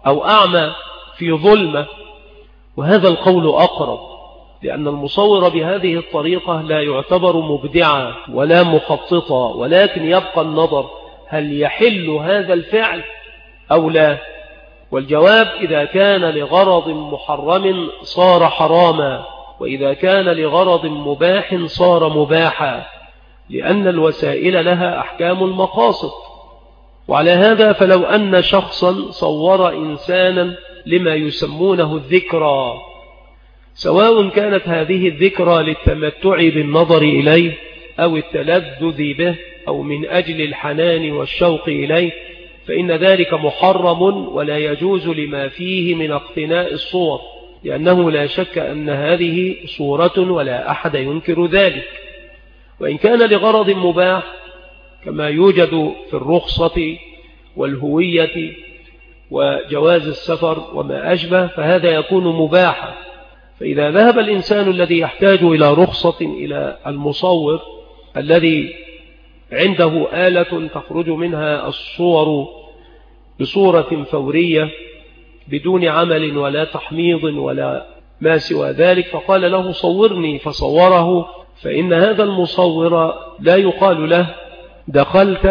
أو أعمى في ظلمة، وهذا القول أقرب، لأن المصور بهذه الطريقة لا يعتبر مبدعا ولا مخططا، ولكن يبقى النظر هل يحل هذا الفعل أو لا. والجواب إذا كان لغرض محرم صار حراما، وإذا كان لغرض مباح صار مباحا، لأن الوسائل لها أحكام المقاصد. وعلى هذا فلو أن شخصا صور إنسانا لما يسمونه الذكرى، سواء كانت هذه الذكرى للتمتع بالنظر إليه أو التلذذ به أو من أجل الحنان والشوق إليه، فإن ذلك محرم ولا يجوز لما فيه من اقتناء الصور، لأنه لا شك أن هذه صورة ولا أحد ينكر ذلك. وإن كان لغرض مباح كما يوجد في الرخصة والهوية وجواز السفر وما أشبه، فهذا يكون مباحا. فإذا ذهب الإنسان الذي يحتاج إلى رخصة إلى المصور الذي عنده آلة تخرج منها الصور بصورة فورية بدون عمل ولا تحميض ولا ما سوى ذلك، فقال له صورني فصوره، فإن هذا المصور لا يقال له دخلت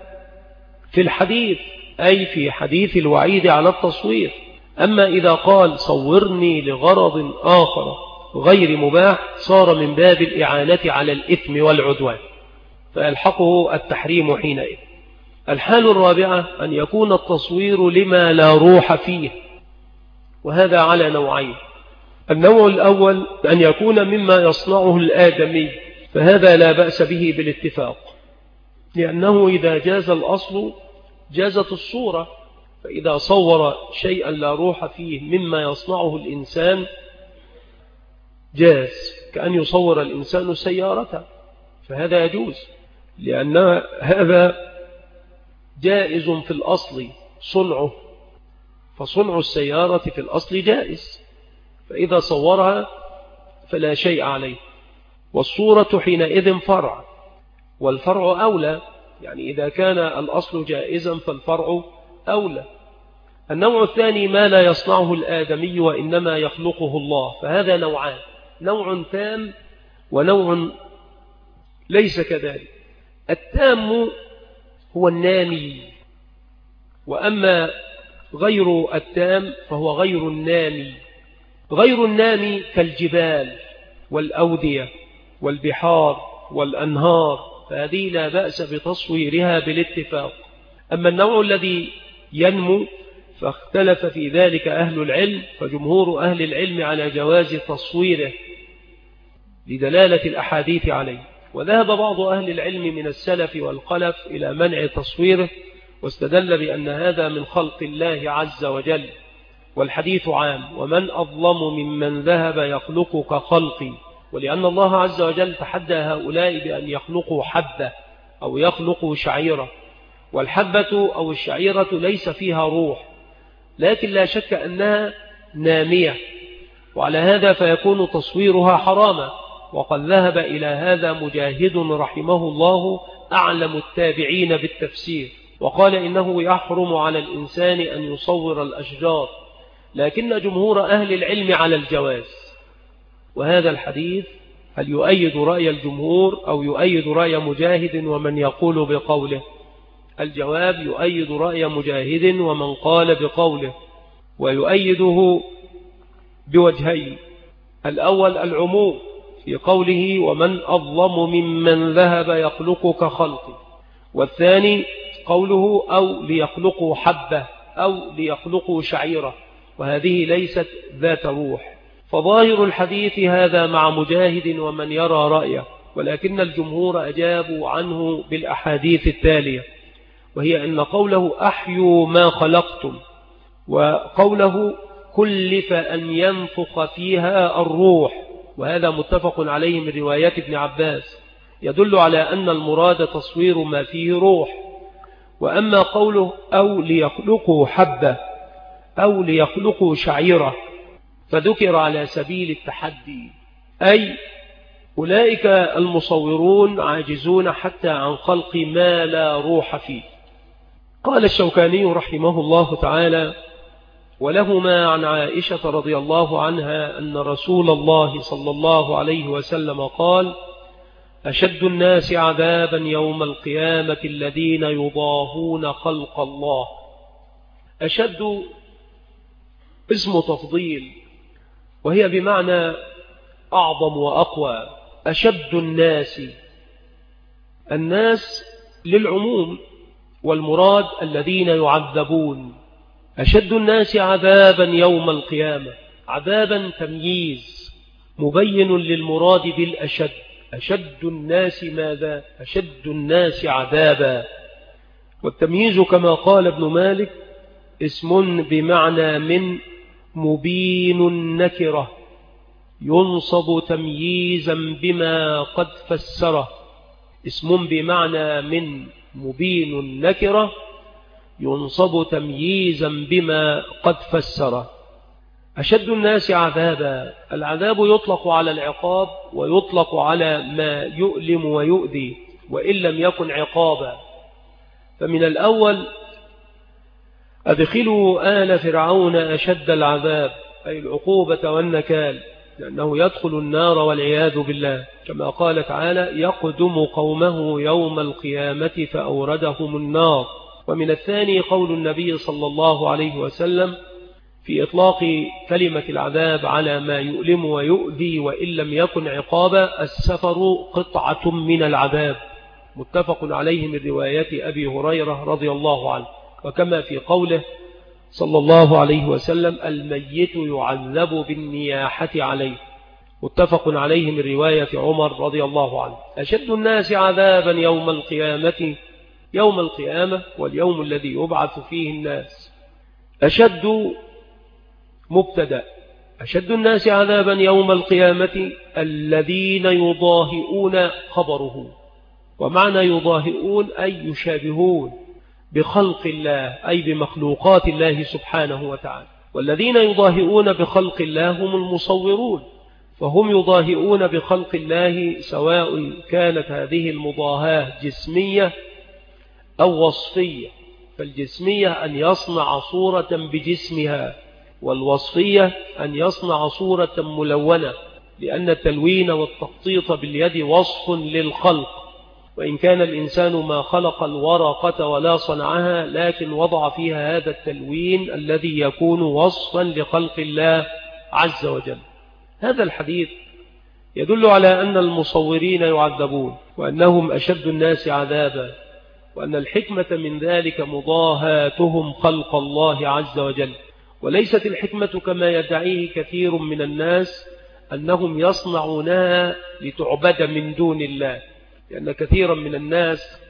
في الحديث، أي في حديث الوعيد على التصوير. أما إذا قال صورني لغرض آخر غير مباح صار من باب الإعانة على الإثم والعدوان، فيلحقه التحريم حينئذ. الحال الرابعة أن يكون التصوير لما لا روح فيه، وهذا على نوعين. النوع الأول أن يكون مما يصنعه الآدمي، فهذا لا بأس به بالاتفاق، لأنه إذا جاز الأصل جازت الصورة. فإذا صور شيئا لا روح فيه مما يصنعه الإنسان جاز، كأن يصور الإنسان سيارته، فهذا يجوز، لأن هذا جائز في الأصل صنعه، فصنع السيارة في الأصل جائز، فإذا صورها فلا شيء عليه. والصورة حينئذ فرع، والفرع أولى، يعني إذا كان الأصل جائزا فالفرع أولى. النوع الثاني ما لا يصنعه الآدمي وإنما يخلقه الله، فهذا نوعان، نوع تام ونوع ليس كذلك. التام هو النامي، وأما غير التام فهو غير النامي. غير النامي كالجبال والأودية والبحار والأنهار، فهذه لا بأس بتصويرها بالاتفاق. أما النوع الذي ينمو فاختلف في ذلك أهل العلم، فجمهور أهل العلم على جواز تصويره لدلالة الأحاديث عليه، وذهب بعض أهل العلم من السلف والخلف إلى منع تصويره، واستدل بأن هذا من خلق الله عز وجل، والحديث عام: ومن أظلم ممن ذهب يخلق كخلقي. ولأن الله عز وجل تحدى هؤلاء بأن يخلقوا حبة أو يخلقوا شعيرة، والحبة أو الشعيرة ليس فيها روح، لكن لا شك أنها نامية، وعلى هذا فيكون تصويرها حراما. وقد ذهب إلى هذا مجاهد رحمه الله أعلم التابعين بالتفسير، وقال إنه يحرم على الإنسان أن يصور الأشجار، لكن جمهور أهل العلم على الجواز. وهذا الحديث هل يؤيد رأي الجمهور أو يؤيد رأي مجاهد ومن يقول بقوله؟ الجواب يؤيد رأي مجاهد ومن قال بقوله، ويؤيده بوجهين: الأول العموم في قوله ومن أظلم ممن ذهب يخلق كخلقه، والثاني قوله أو ليخلقوا حبة أو ليخلقوا شعيرة، وهذه ليست ذات روح. فظاهر الحديث هذا مع مجاهد ومن يرى رأيه، ولكن الجمهور أجابوا عنه بالأحاديث التالية، وهي أن قوله أحيوا ما خلقتم، وقوله كلف أن ينفخ فيها الروح، وهذا متفق عليه من روايات ابن عباس، يدل على أن المراد تصوير ما فيه روح. وأما قوله أو ليخلقوا حبة أو ليخلقوا شعيرة فذكر على سبيل التحدي، أي أولئك المصورون عاجزون حتى عن خلق ما لا روح فيه. قال الشوكاني رحمه الله تعالى: ولهما عن عائشة رضي الله عنها أن رسول الله صلى الله عليه وسلم قال: أشد الناس عذابا يوم القيامة الذين يضاهون خلق الله. أشد اسم تفضيل، وهي بمعنى أعظم وأقوى. أشد الناس للعموم، والمراد الذين يعذبون. أشد الناس عذابا يوم القيامة، عذابا تمييز مبين للمراد بالأشد. أشد الناس ماذا؟ أشد الناس عذابا. والتمييز كما قال ابن مالك اسم بمعنى من مبين النكرة، ينصب تمييزا بما قد فسره. اسم بمعنى من مبين النكرة ينصب تمييزا بما قد فسره. أشد الناس عذابا، العذاب يطلق على العقاب ويطلق على ما يؤلم ويؤذي وإن لم يكن عقابا. فمن الأول: أدخلوا آل فرعون أشد العذاب، أي العقوبة والنكال، لأنه يدخل النار والعياذ بالله، كما قال تعالى: يقدم قومه يوم القيامة فأوردهم النار. ومن الثاني قول النبي صلى الله عليه وسلم في إطلاق كلمة العذاب على ما يؤلم ويؤذي وإن لم يكن عقابا: السفر قطعة من العذاب، متفق عليه من رواية أبي هريرة رضي الله عنه. وكما في قوله صلى الله عليه وسلم: الميت يعذب بالنياحة عليه، متفق عليه من رواية عمر رضي الله عنه. أشد الناس عذابا يوم القيامة واليوم الذي يبعث فيه الناس. أشد مبتدأ، أشد الناس عذابا يوم القيامة الذين يضاهئون خبره. ومعنى يضاهئون أي يشابهون بخلق الله، أي بمخلوقات الله سبحانه وتعالى. والذين يضاهئون بخلق الله هم المصورون، فهم يضاهئون بخلق الله، سواء كانت هذه المضاهاة جسمية أو وصفية. فالجسمية أن يصنع صورة بجسمها، والوصفية أن يصنع صورة ملونة، لأن التلوين والتخطيط باليد وصف للخلق. وإن كان الإنسان ما خلق الورقة ولا صنعها، لكن وضع فيها هذا التلوين الذي يكون وصفا لخلق الله عز وجل. هذا الحديث يدل على أن المصورين يعذبون، وأنهم أشد الناس عذابا، وأن الحكمة من ذلك مضاهاتهم خلق الله عز وجل. وليست الحكمة كما يدعيه كثير من الناس أنهم يصنعونها لتعبد من دون الله، لأن كثيرا من الناس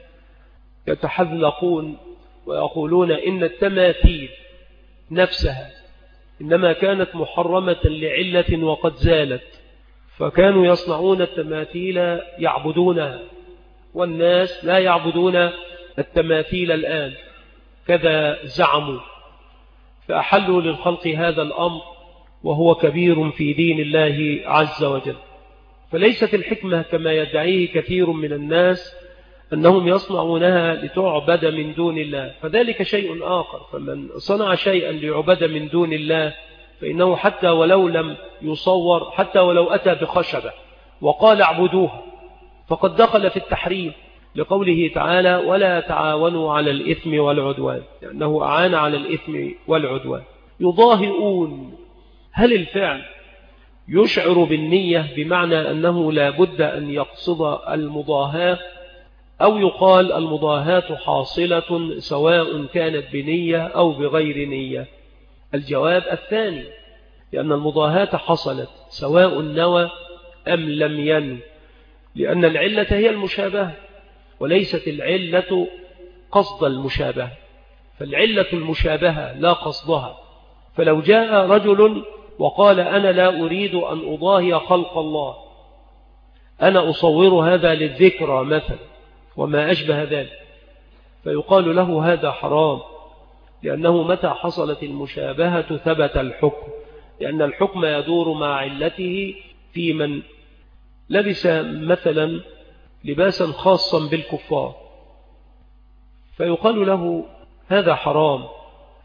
يتحذلقون ويقولون إن التماثيل نفسها إنما كانت محرمة لعلة وقد زالت، فكانوا يصنعون التماثيل يعبدونها، والناس لا يعبدون التماثيل الآن، كذا زعموا، فأحلوا للخلق هذا الأمر وهو كبير في دين الله عز وجل. فليست الحكمة كما يدعيه كثير من الناس أنهم يصنعونها لتعبد من دون الله، فذلك شيء آخر. فمن صنع شيئا ليعبد من دون الله فإنه حتى ولو لم يصور، حتى ولو أتى بخشبة وقال اعبدوها، فقد دخل في التحريم، لقوله تعالى: ولا تعاونوا على الإثم والعدوان، لأنه أعان على الإثم والعدوان. يضاهئون، هل الفعل يشعر بالنية بمعنى أنه لا بد أن يقصد المضاهاة، أو يقال المضاهاة حاصلة سواء كانت بنية أو بغير نية؟ الجواب الثاني، لأن المضاهاة حصلت سواء نوى أم لم ينو، لأن العلة هي المشابهة وليست العلة قصد المشابهة، فالعلة المشابهة لا قصدها. فلو جاء رجل وقال: أنا لا أريد أن أضاهي خلق الله، أنا أصور هذا للذكرى مثلا وما أشبه ذلك، فيقال له هذا حرام، لأنه متى حصلت المشابهة ثبت الحكم، لأن الحكم يدور مع علته في من لبس مثلا لباسا خاصا بالكفار، فيقال له هذا حرام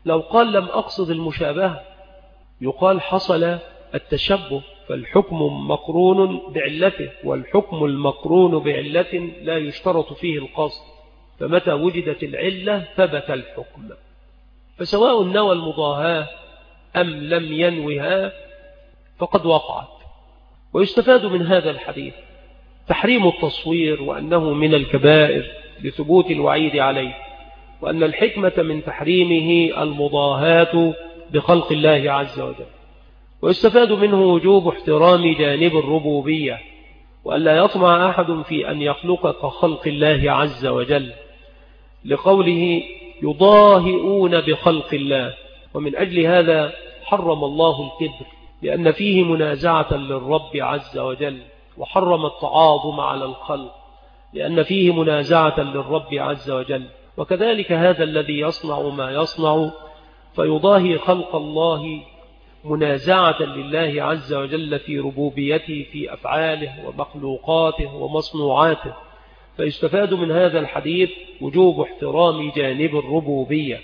لو قال لم أقصد المشابهة يقال حصل التشبه، فالحكم مقرون بعلته، والحكم المقرون بعلة لا يشترط فيه القصد، فمتى وجدت العلة ثبت الحكم، فسواء نوى المضاهاة أم لم ينوها فقد وقعت. ويستفاد من هذا الحديث تحريم التصوير، وأنه من الكبائر لثبوت الوعيد عليه، وأن الحكمة من تحريمه المضاهاة بخلق الله عز وجل. ويستفاد منه وجوب احترام جانب الربوبية، وأن لا يطمع أحد في أن يخلق كخلق الله عز وجل، لقوله يضاهئون بخلق الله. ومن أجل هذا حرم الله الكبر، لأن فيه منازعة للرب عز وجل، وحرم التعاظم على الخلق لأن فيه منازعة للرب عز وجل. وكذلك هذا الذي يصنع ما يصنع فيضاهي خلق الله منازعة لله عز وجل في ربوبيته في أفعاله ومخلوقاته ومصنوعاته. فيستفاد من هذا الحديث وجوب احترام جانب الربوبية.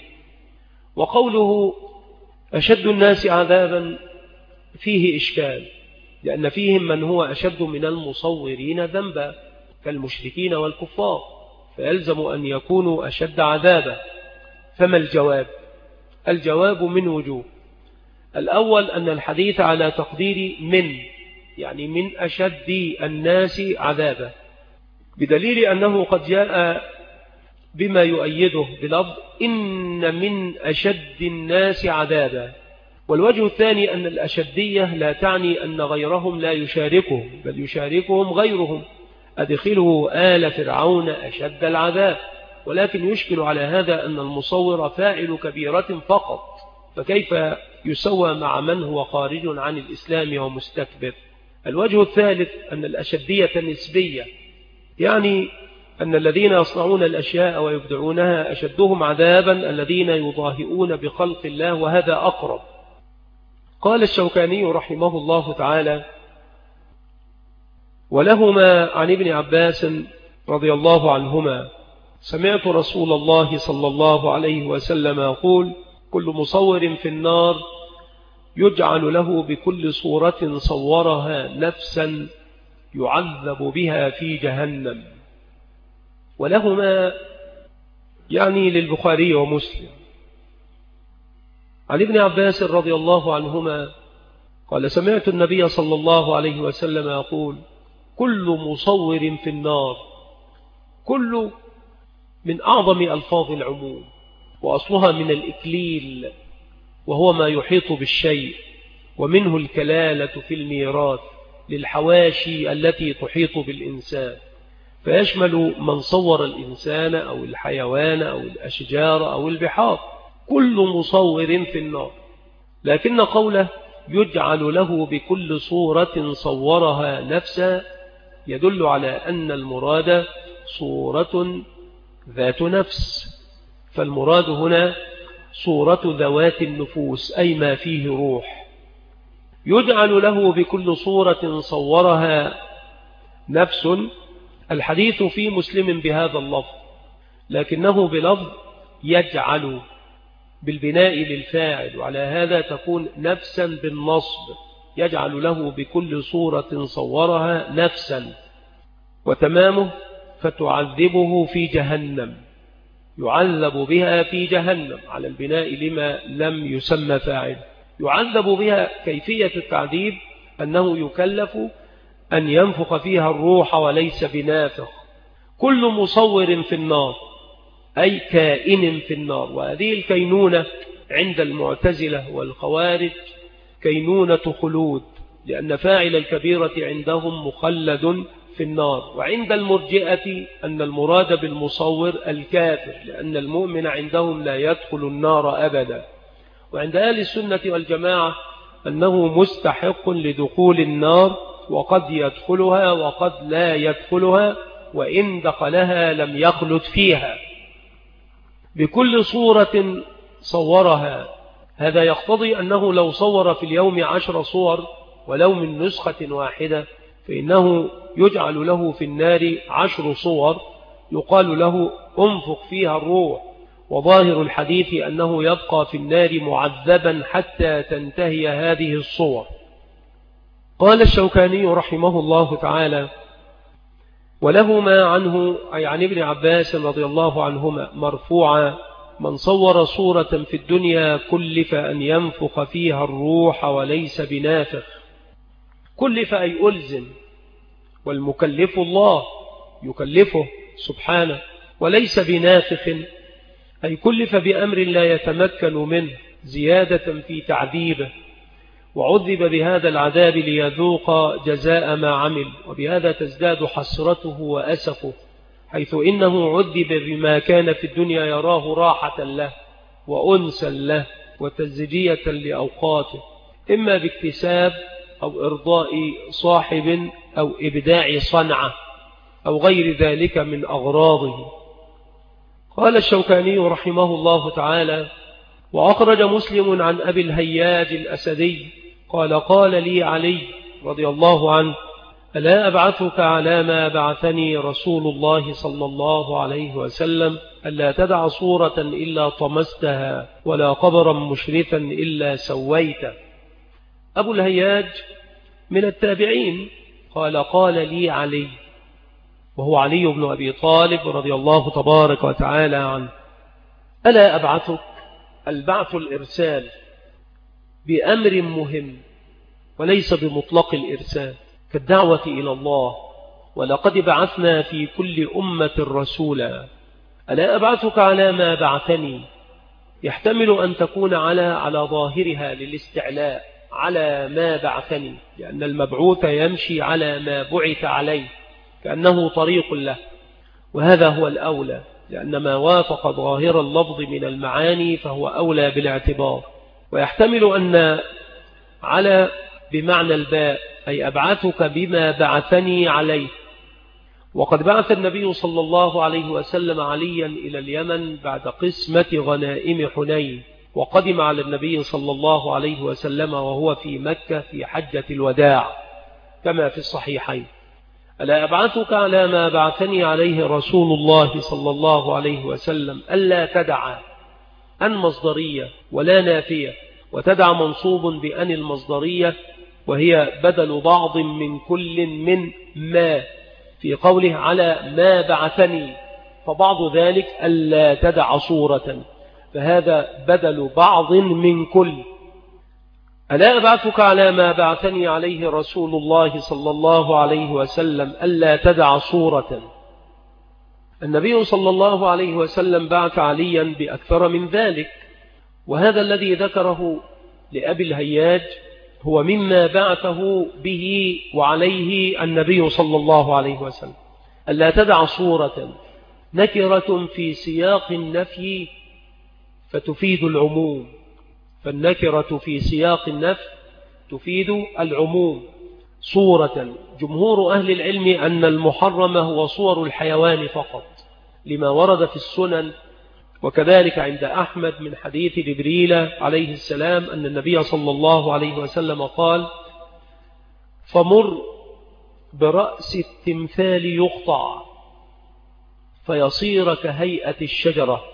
وقوله أشد الناس عذابا فيه إشكال، لأن فيهم من هو أشد من المصورين ذنبا كالمشركين والكفار، فيلزم أن يكونوا أشد عذابا. فما الجواب؟ الجواب من وجوه. الأول أن الحديث على تقدير من، يعني من أشد الناس عذابا، بدليل أنه قد جاء بما يؤيده بلفظ إن من أشد الناس عذابا. والوجه الثاني أن الأشدية لا تعني أن غيرهم لا يشاركهم، بل يشاركهم غيرهم، أدخله آل فرعون أشد العذاب. ولكن يشكل على هذا أن المصور فاعل كبيرة فقط، فكيف يسوى مع من هو خارج عن الإسلام ومستكبر؟ الوجه الثالث أن الأشدية نسبية، يعني أن الذين يصنعون الأشياء ويبدعونها أشدهم عذابا الذين يضاهئون بخلق الله، وهذا أقرب. قال الشوكاني رحمه الله تعالى: ولهما عن ابن عباس رضي الله عنهما: سمعت رسول الله صلى الله عليه وسلم يقول: كل مصور في النار يجعل له بكل صورة صورها نفسا يعذب بها في جهنم. ولهما يعني للبخاري ومسلم. عن ابن عباس رضي الله عنهما قال: سمعت النبي صلى الله عليه وسلم يقول: كل مصور في النار. كل من أعظم ألفاظ العموم، وأصلها من الإكليل، وهو ما يحيط بالشيء، ومنه الكلالة في الميراث للحواشي التي تحيط بالإنسان، فيشمل من صور الإنسان أو الحيوان أو الأشجار أو البحار. كل مصور في النار. لكن قوله يجعل له بكل صورة صورها نفسا يدل على أن المراد صورة ذات نفس، فالمراد هنا صورة ذوات النفوس، أي ما فيه روح. يجعل له بكل صورة صورها نفس. الحديث في مسلم بهذا اللفظ، لكنه بلفظ يجعل بالبناء للفاعل، وعلى هذا تكون نفسا بالنصب. يجعل له بكل صورة صورها نفسا، وتمامه فتعذبه في جهنم، يعذب بها في جهنم على البناء لما لم يسمى فاعل. يعذب بها كيفية التعذيب أنه يكلف أن ينفخ فيها الروح وليس بنافخ. كل مصور في النار أي كائن في النار. وهذه الكينونة عند المعتزلة والخوارج كينونة خلود، لأن فاعل الكبيرة عندهم مخلد في النار. وعند المرجئة أن المراد بالمصور الكافر، لأن المؤمن عندهم لا يدخل النار أبدا. وعند أهل السنة والجماعة أنه مستحق لدخول النار، وقد يدخلها وقد لا يدخلها، وإن دخلها لم يخلد فيها. بكل صورة صورها، هذا يقتضي أنه لو صور في اليوم 10 صور ولو من نسخة واحدة، فإنه يجعل له في النار 10 صور، يقال له انفخ فيها الروح، وظاهر الحديث أنه يبقى في النار معذبا حتى تنتهي هذه الصور. قال الشوكاني رحمه الله تعالى: ولهما عنه أي عن ابن عباس رضي الله عنهما مرفوعا: من صور صورة في الدنيا كلف أن ينفخ فيها الروح وليس بنافخ. كلف أي ألزم، والمكلف الله يكلفه سبحانه، وليس بنافخ أي كلف بأمر لا يتمكن منه زيادة في تعذيبه، وعذب بهذا العذاب ليذوق جزاء ما عمل، وبهذا تزداد حسرته وأسفه، حيث إنه عذب بما كان في الدنيا يراه راحة له وأنسا له وتزجية لأوقاته، إما باكتساب أو إرضاء صاحب أو إبداع صنعة أو غير ذلك من أغراضه. قال الشوكاني رحمه الله تعالى: وأخرج مسلم عن أبي الهياج الأسدي قال: قال لي علي رضي الله عنه: ألا أبعثك على ما بعثني رسول الله صلى الله عليه وسلم، ألا تدع صورة إلا طمستها ولا قبرا مشرفا إلا سويته. أبو الهياج من التابعين قال: قال لي علي، وهو علي بن أبي طالب رضي الله تبارك وتعالى عنه: ألا أبعثك، البعث الإرسال بأمر مهم وليس بمطلق الإرسال كالدعوة إلى الله، ولقد بعثنا في كل أمة رسولا. ألا أبعثك على ما بعثني، يحتمل أن تكون على ظاهرها للاستعلاء على ما بعثني، لأن المبعوث يمشي على ما بعث عليه كأنه طريق له، وهذا هو الأولى، لأن ما وافق ظاهر اللفظ من المعاني فهو أولى بالاعتبار. ويحتمل أن على بمعنى الباء أي أبعثك بما بعثني عليه. وقد بعث النبي صلى الله عليه وسلم عليا إلى اليمن بعد قسمة غنائم حنين، وقدم على النبي صلى الله عليه وسلم وهو في مكة في حجة الوداع كما في الصحيحين: ألا أبعثك على ما بعثني عليه رسول الله صلى الله عليه وسلم، ألا تدع أن مصدرية ولا نافية، وتدع منصوب بأن المصدرية، وهي بدل بعض من كل من ما في قوله على ما بعثني، فبعض ذلك ألا تدع صورة، فهذا بدل بعض من كل. ألا أبعثك على ما بعثني عليه رسول الله صلى الله عليه وسلم، ألا تدع صورة. النبي صلى الله عليه وسلم بعث عليا بأكثر من ذلك، وهذا الذي ذكره لأبي الهياج هو مما بعثه به وعليه النبي صلى الله عليه وسلم. ألا تدع صورة نكرة في سياق النفي فتفيد العموم، فالنكرة في سياق النفي تفيد العموم. صورة، جمهور أهل العلم أن المحرم هو صور الحيوان فقط لما ورد في السنن، وكذلك عند أحمد من حديث جبريل عليه السلام أن النبي صلى الله عليه وسلم قال: فمر برأس التمثال يقطع فيصير كهيئة الشجرة.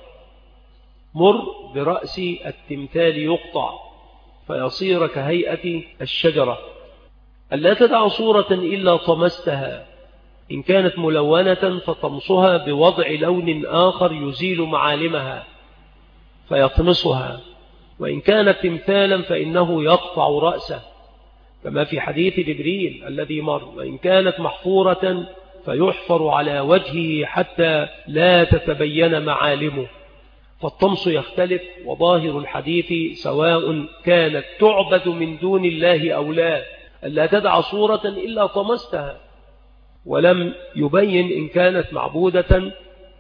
مر برأس التمثال يقطع فيصير كهيئة الشجرة. ألا تدع صورة إلا طمستها، إن كانت ملونة فطمسها بوضع لون آخر يزيل معالمها فيطمسها، وإن كانت تمثالا فإنه يقطع رأسه كما في حديث جبريل الذي مر، وإن كانت محفورة فيحفر على وجهه حتى لا تتبين معالمه، فالطمس يختلف. وظاهر الحديث سواء كانت تعبد من دون الله أو لا، ألا تدع صورة إلا طمستها، ولم يبين إن كانت معبودة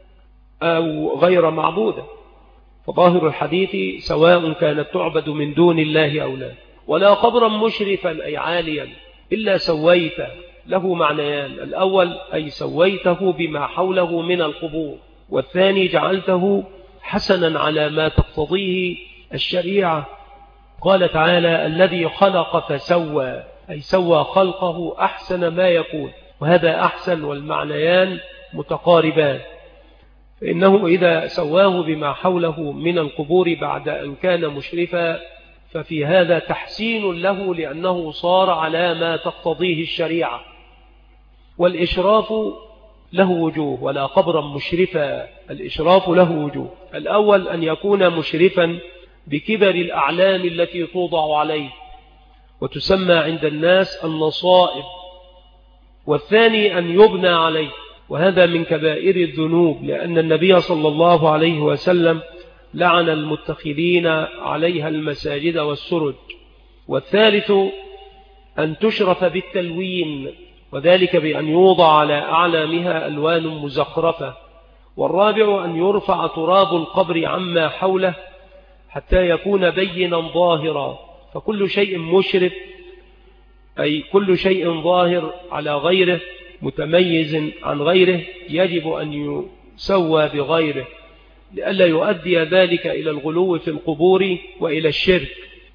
أو غير معبودة، فظاهر الحديث سواء كانت تعبد من دون الله أو لا. ولا قبرا مشرفا أي عاليا إلا سويته، له معنيان: الأول أي سويته بما حوله من القبور، والثاني جعلته حسنا على ما تقتضيه الشريعة. قال تعالى: الذي خلق فسوى، أي سوى خلقه أحسن ما يكون، وهذا أحسن والمعنيان متقاربان. فإنه إذا سواه بما حوله من القبور بعد أن كان مشرفا ففي هذا تحسين له، لأنه صار على ما تقتضيه الشريعة. والإشراف له وجوه، ولا قبرا مشرفا. الإشراف له وجوه: الأول أن يكون مشرفا بكبر الأعلام التي توضع عليه وتسمى عند الناس النصائب، والثاني أن يبنى عليه، وهذا من كبائر الذنوب، لأن النبي صلى الله عليه وسلم لعن المتخذين عليها المساجد والسرج. والثالث أن تشرف بالتلوين، وذلك بأن يوضع على أعلامها ألوان مزخرفة. والرابع أن يرفع تراب القبر عما حوله حتى يكون بينا ظاهرا. فكل شيء مشرف أي كل شيء ظاهر على غيره متميز عن غيره يجب أن يسوى بغيره، لئلا يؤدي ذلك إلى الغلو في القبور وإلى الشرك.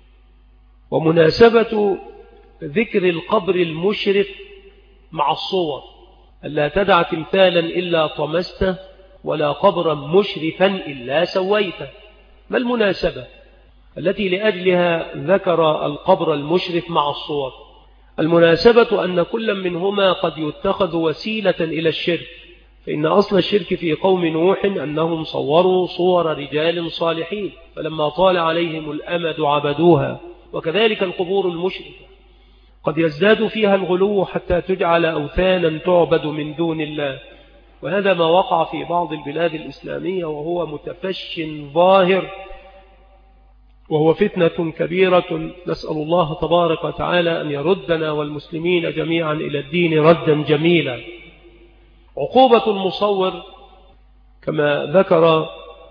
ومناسبة ذكر القبر المشرف مع الصور: ألا تدع تمثالا إلا طمسته، ولا قبرا مشرفا إلا سويته. ما المناسبة التي لأجلها ذكر القبر المشرف مع الصور؟ المناسبة أن كل منهما قد يتخذ وسيلة إلى الشرك، فإن أصل الشرك في قوم نوح أنهم صوروا صور رجال صالحين فلما طال عليهم الأمد عبدوها. وكذلك القبور المشرفة قد يزداد فيها الغلو حتى تجعل أوثانا تعبد من دون الله، وهذا ما وقع في بعض البلاد الإسلامية، وهو متفش ظاهر، وهو فتنة كبيرة. نسأل الله تبارك وتعالى أن يردنا والمسلمين جميعا إلى الدين ردا جميلا. عقوبة المصور كما ذكر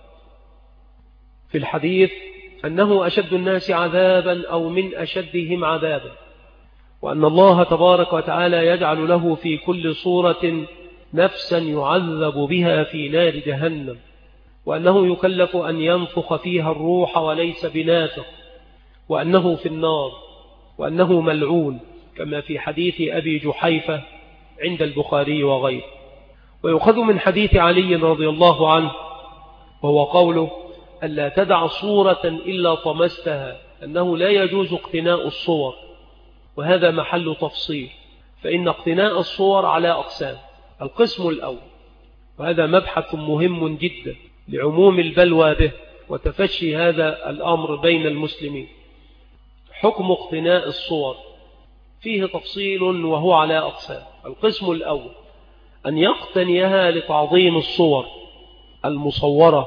في الحديث أنه أشد الناس عذابا أو من أشدهم عذابا، وأن الله تبارك وتعالى يجعل له في كل صورة نفسا يعذب بها في نار جهنم، وأنه يكلف أن ينفخ فيها الروح وليس بنافخ، وأنه في النار، وأنه ملعون كما في حديث أبي جحيفة عند البخاري وغيره. ويؤخذ من حديث علي رضي الله عنه وهو قوله: ألا تدع صورة إلا طمستها، أنه لا يجوز اقتناء الصور، وهذا محل تفصيل، فإن اقتناء الصور على أقسام. القسم الأول، وهذا مبحث مهم جدا لعموم البلوى به وتفشي هذا الأمر بين المسلمين: حكم اقتناء الصور فيه تفصيل وهو على أقسام. القسم الأول أن يقتنيها لتعظيم الصور المصورة،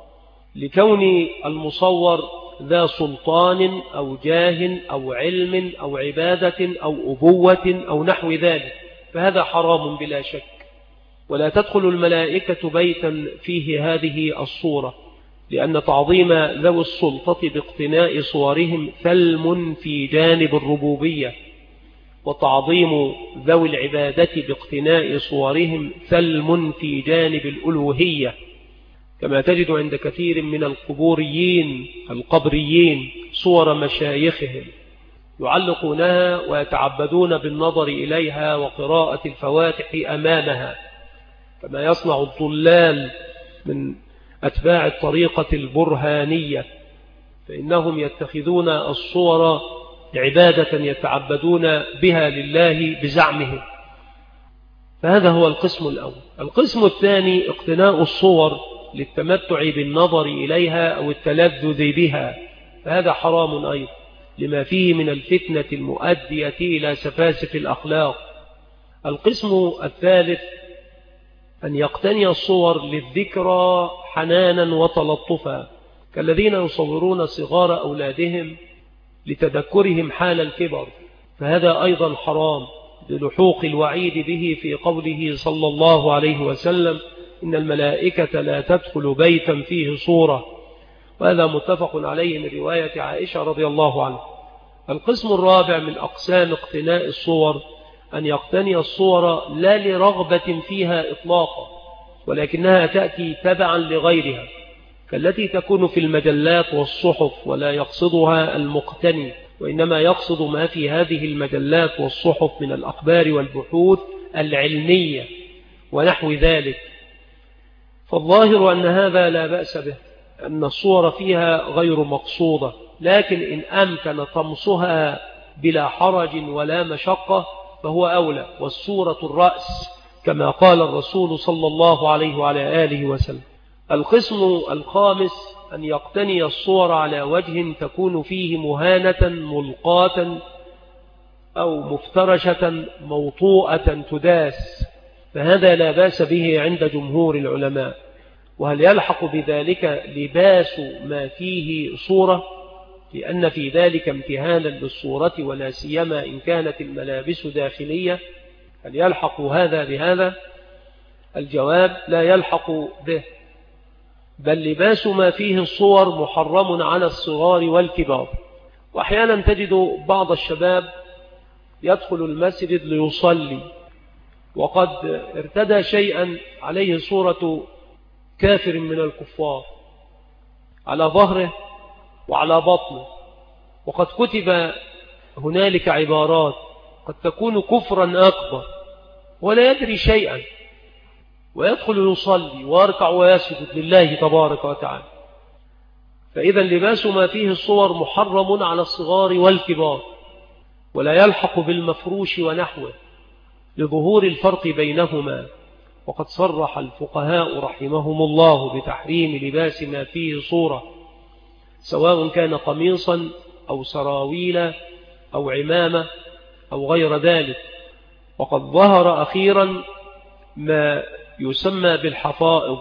لكون المصور ذا سلطان أو جاه أو علم أو عبادة أو أبوة أو نحو ذلك، فهذا حرام بلا شك. ولا تدخل الملائكة بيتا فيه هذه الصورة، لأن تعظيم ذوي السلطة باقتناء صورهم ثلم في جانب الربوبية، وتعظيم ذوي العبادة باقتناء صورهم ثلم في جانب الألوهية، كما تجد عند كثير من القبريين صور مشايخهم يعلقونها ويتعبدون بالنظر إليها وقراءة الفواتح أمامها، كما يصنع الضلال من أتباع الطريقة البرهانية، فإنهم يتخذون الصور عبادة يتعبدون بها لله بزعمهم. فهذا هو القسم الأول. القسم الثاني اقتناء الصور للتمتع بالنظر إليها أو التلذذ بها، فهذا حرام أيضا لما فيه من الفتنة المؤدية إلى سفاسف الأخلاق. القسم الثالث أن يقتني الصور للذكرى حنانا وتلطفا، كالذين يصورون صغار أولادهم لتذكرهم حال الكبر، فهذا أيضا حرام للحوق الوعيد به في قوله صلى الله عليه وسلم: إن الملائكة لا تدخل بيتا فيه صورة، وهذا متفق عليه من رواية عائشة رضي الله عنها. القسم الرابع من أقسام اقتناء الصور أن يقتني الصور لا لرغبة فيها إطلاقا، ولكنها تأتي تبعا لغيرها، كالتي تكون في المجلات والصحف، ولا يقصدها المقتني، وإنما يقصد ما في هذه المجلات والصحف من الأخبار والبحوث العلمية ونحو ذلك. فالظاهر أن هذا لا بأس به، أن الصور فيها غير مقصودة، لكن إن أمكن طمسها بلا حرج ولا مشقة فهو أولى، والصورة الرأس كما قال الرسول صلى الله عليه وعلى آله وسلم. القسم الخامس أن يقتني الصور على وجه تكون فيه مهانة ملقاة أو مفترشة موطوءة تداس، فهذا لا بأس به عند جمهور العلماء. وهل يلحق بذلك لباس ما فيه صورة؟ لأن في ذلك امتهانا للصورة، ولا سيما إن كانت الملابس داخلية. هل يلحق هذا بهذا؟ الجواب لا يلحق به، بل لباس ما فيه الصور محرم على الصغار والكبار. وأحيانا تجد بعض الشباب يدخل المسجد ليصلي وقد ارتدى شيئا عليه صورة كافر من الكفار على ظهره وعلى بطنه، وقد كتب هنالك عبارات قد تكون كفرا أكبر ولا يدري شيئا، ويدخل يصلي ويركع ويسجد لله تبارك وتعالى. فإذا لباس ما فيه الصور محرم على الصغار والكبار، ولا يلحق بالمفروش ونحوه لظهور الفرق بينهما. وقد صرح الفقهاء رحمهم الله بتحريم لباس ما فيه صورة، سواء كان قميصا أو سراويل أو عمامة أو غير ذلك. وقد ظهر أخيرا ما يسمى بالحفائض،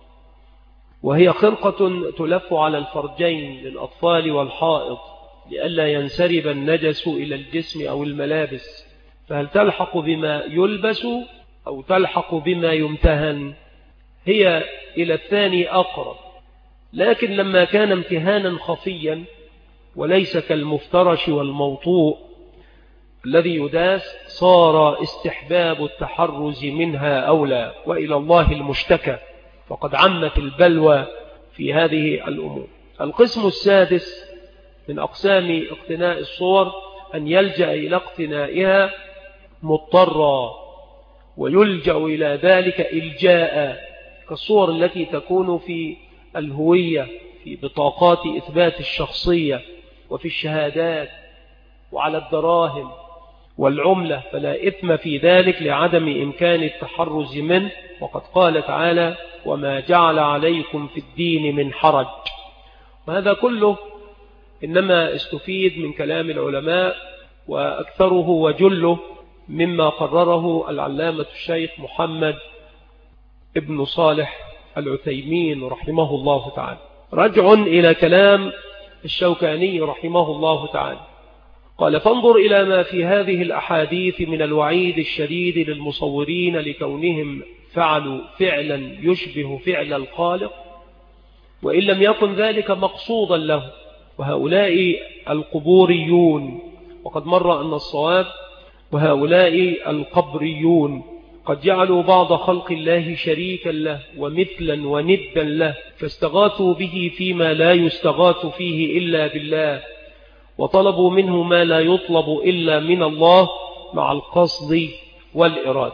وهي خرقة تلف على الفرجين للأطفال والحائض لئلا ينسرب النجس إلى الجسم أو الملابس. فهل تلحق بما يلبس أو تلحق بما يمتهن؟ هي إلى الثاني أقرب، لكن لما كان امتهانا خفيا وليس كالمفترش والموطوء الذي يداس صار استحباب التحرز منها أولى، وإلى الله المشتكى، فقد عمت البلوى في هذه الأمور. القسم السادس من أقسام اقتناء الصور أن يلجأ إلى اقتنائها مضطرا، ويلجأ إلى ذلك إلجاء، كالصور التي تكون في الهوية، في بطاقات إثبات الشخصية، وفي الشهادات، وعلى الدراهم والعملة، فلا إثم في ذلك لعدم إمكان التحرز منه. وقد قال تعالى: وما جعل عليكم في الدين من حرج. وهذا كله إنما استفيد من كلام العلماء، وأكثره وجله مما قرره العلامة الشيخ محمد ابن صالح العثيمين رحمه الله تعالى. رجع إلى كلام الشوكاني رحمه الله تعالى، قال: فانظر إلى ما في هذه الأحاديث من الوعيد الشديد للمصورين لكونهم فعلوا فعلا يشبه فعل الخالق، وإن لم يكن ذلك مقصودا له، وهؤلاء القبوريون. وقد مر أن الصواب وهؤلاء القبريون قد جعلوا بعض خلق الله شريكا له ومثلا وندا له، فاستغاثوا به فيما لا يستغاث فيه إلا بالله، وطلبوا منه ما لا يطلب إلا من الله مع القصد والإرادة.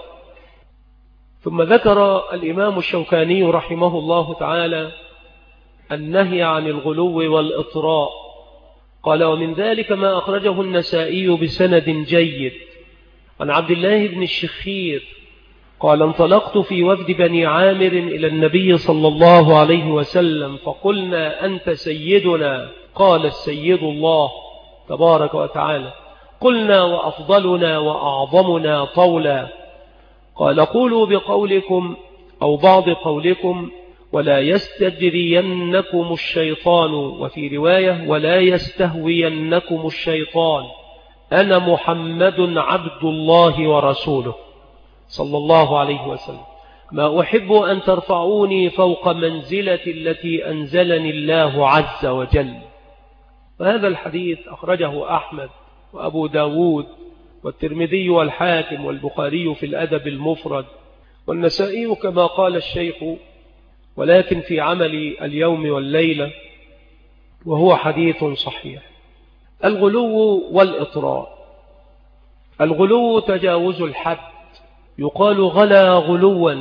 ثم ذكر الإمام الشوكاني رحمه الله تعالى النهي عن الغلو والإطراء. قال: ومن ذلك ما أخرجه النسائي بسند جيد عن عبد الله بن الشخير قال: انطلقت في وفد بني عامر إلى النبي صلى الله عليه وسلم فقلنا: أنت سيدنا؟ قال: السيد الله تبارك وتعالى. قلنا: وأفضلنا وأعظمنا طولا؟ قال: قولوا بقولكم أو بعض قولكم، ولا يستجرينكم الشيطان، وفي رواية: ولا يستهوينكم الشيطان، أنا محمد عبد الله ورسوله صلى الله عليه وسلم، ما أحب أن ترفعوني فوق منزلة التي أنزلني الله عز وجل. وهذا الحديث أخرجه أحمد وأبو داود والترمذي والحاكم والبخاري في الأدب المفرد، والنسائي كما قال الشيخ، ولكن في عمل اليوم والليلة، وهو حديث صحيح. الغلو والإطراء. الغلو تجاوز الحد، يقال غلا غلوا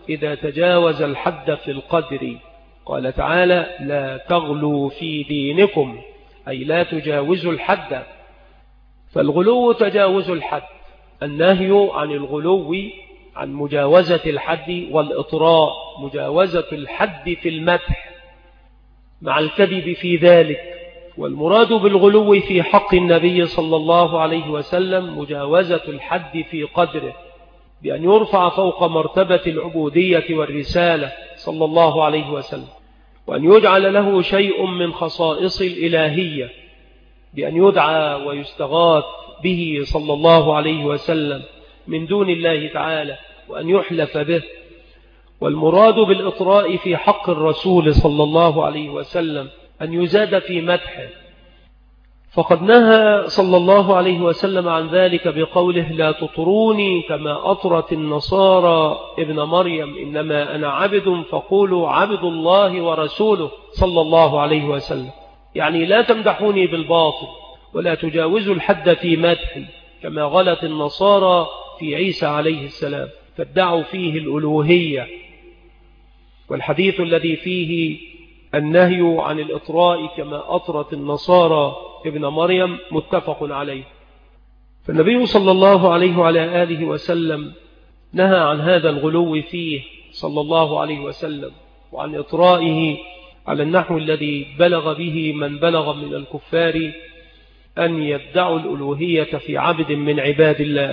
إذا تجاوز الحد في القدر. قال تعالى: لا تغلوا في دينكم، أي لا تجاوزوا الحد. فالغلو تجاوز الحد، النهي عن الغلو عن مجاوزة الحد، والإطراء مجاوزة الحد في المدح مع الكذب في ذلك. والمراد بالغلو في حق النبي صلى الله عليه وسلم مجاوزة الحد في قدره، بأن يرفع فوق مرتبة العبودية والرسالة صلى الله عليه وسلم، وأن يجعل له شيء من خصائص الإلهية، بأن يدعى ويستغاث به صلى الله عليه وسلم من دون الله تعالى، وأن يحلف به. والمراد بالإطراء في حق الرسول صلى الله عليه وسلم أن يزاد في مدحه، فقد نهى صلى الله عليه وسلم عن ذلك بقوله: لا تطروني كما أطرت النصارى ابن مريم، إنما أنا عبد فقولوا عبد الله ورسوله صلى الله عليه وسلم. يعني لا تمدحوني بالباطل، ولا تجاوزوا الحد في مدحي كما غلت النصارى في عيسى عليه السلام، فادعوا فيه الألوهية. والحديث الذي فيه النهي عن الإطراء كما أطرت النصارى ابن مريم متفق عليه. فالنبي صلى الله عليه وعلى آله وسلم نهى عن هذا الغلو فيه صلى الله عليه وسلم، وعن إطرائه على النحو الذي بلغ به من بلغ من الكفار أن يدعوا الألوهية في عبد من عباد الله.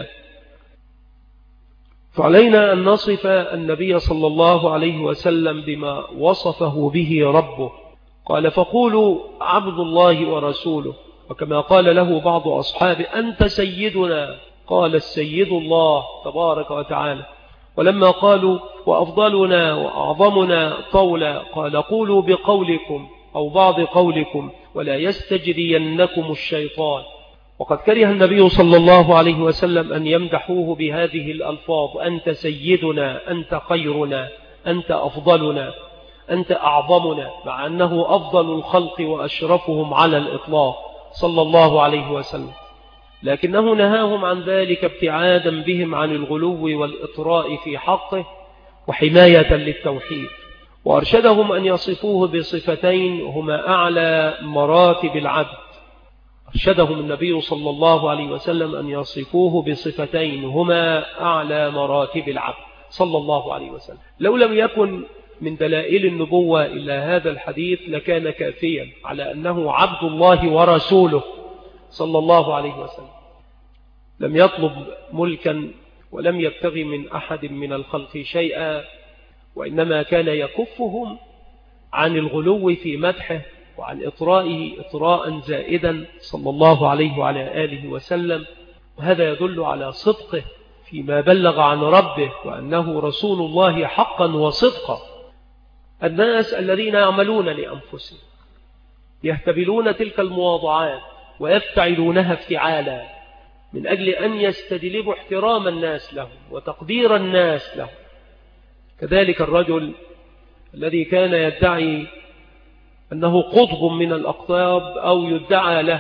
فعلينا أن نصف النبي صلى الله عليه وسلم بما وصفه به ربه. قال: فقولوا عبد الله ورسوله. وكما قال له بعض أصحابه: أنت سيدنا، قال: السيد الله تبارك وتعالى. ولما قالوا: وأفضلنا وأعظمنا طولا، قال: قولوا بقولكم أو بعض قولكم ولا يستجرينكم الشيطان. وقد كره النبي صلى الله عليه وسلم أن يمدحوه بهذه الألفاظ: أنت سيدنا، أنت خيرنا، أنت أفضلنا، أنت أعظمنا، مع أنه أفضل الخلق وأشرفهم على الإطلاق صلى الله عليه وسلم. لكنه نهاهم عن ذلك ابتعادا بهم عن الغلو والإطراء في حقه، وحماية للتوحيد. وأرشدهم أن يصفوه بصفتين هما أعلى مراتب العبد. أرشدهم النبي صلى الله عليه وسلم أن يصفوه بصفتين هما أعلى مراتب العبد صلى الله عليه وسلم. لو لم يكن من دلائل النبوة إلا هذا الحديث لكان كافيا على أنه عبد الله ورسوله صلى الله عليه وسلم. لم يطلب ملكا ولم يبتغي من أحد من الخلق شيئا، وإنما كان يكفهم عن الغلو في مدحه وعن إطرائه إطراء زائدا صلى الله عليه وعلى آله وسلم. وهذا يدل على صدقه فيما بلغ عن ربه، وأنه رسول الله حقا وصدقا. الناس الذين يعملون لأنفسهم يهتبلون تلك المواضعات ويفتعلونها افتعالا من أجل أن يستجلبوا احترام الناس لهم وتقدير الناس لهم. كذلك الرجل الذي كان يدعي أنه قطب من الأقطاب أو يدعى له،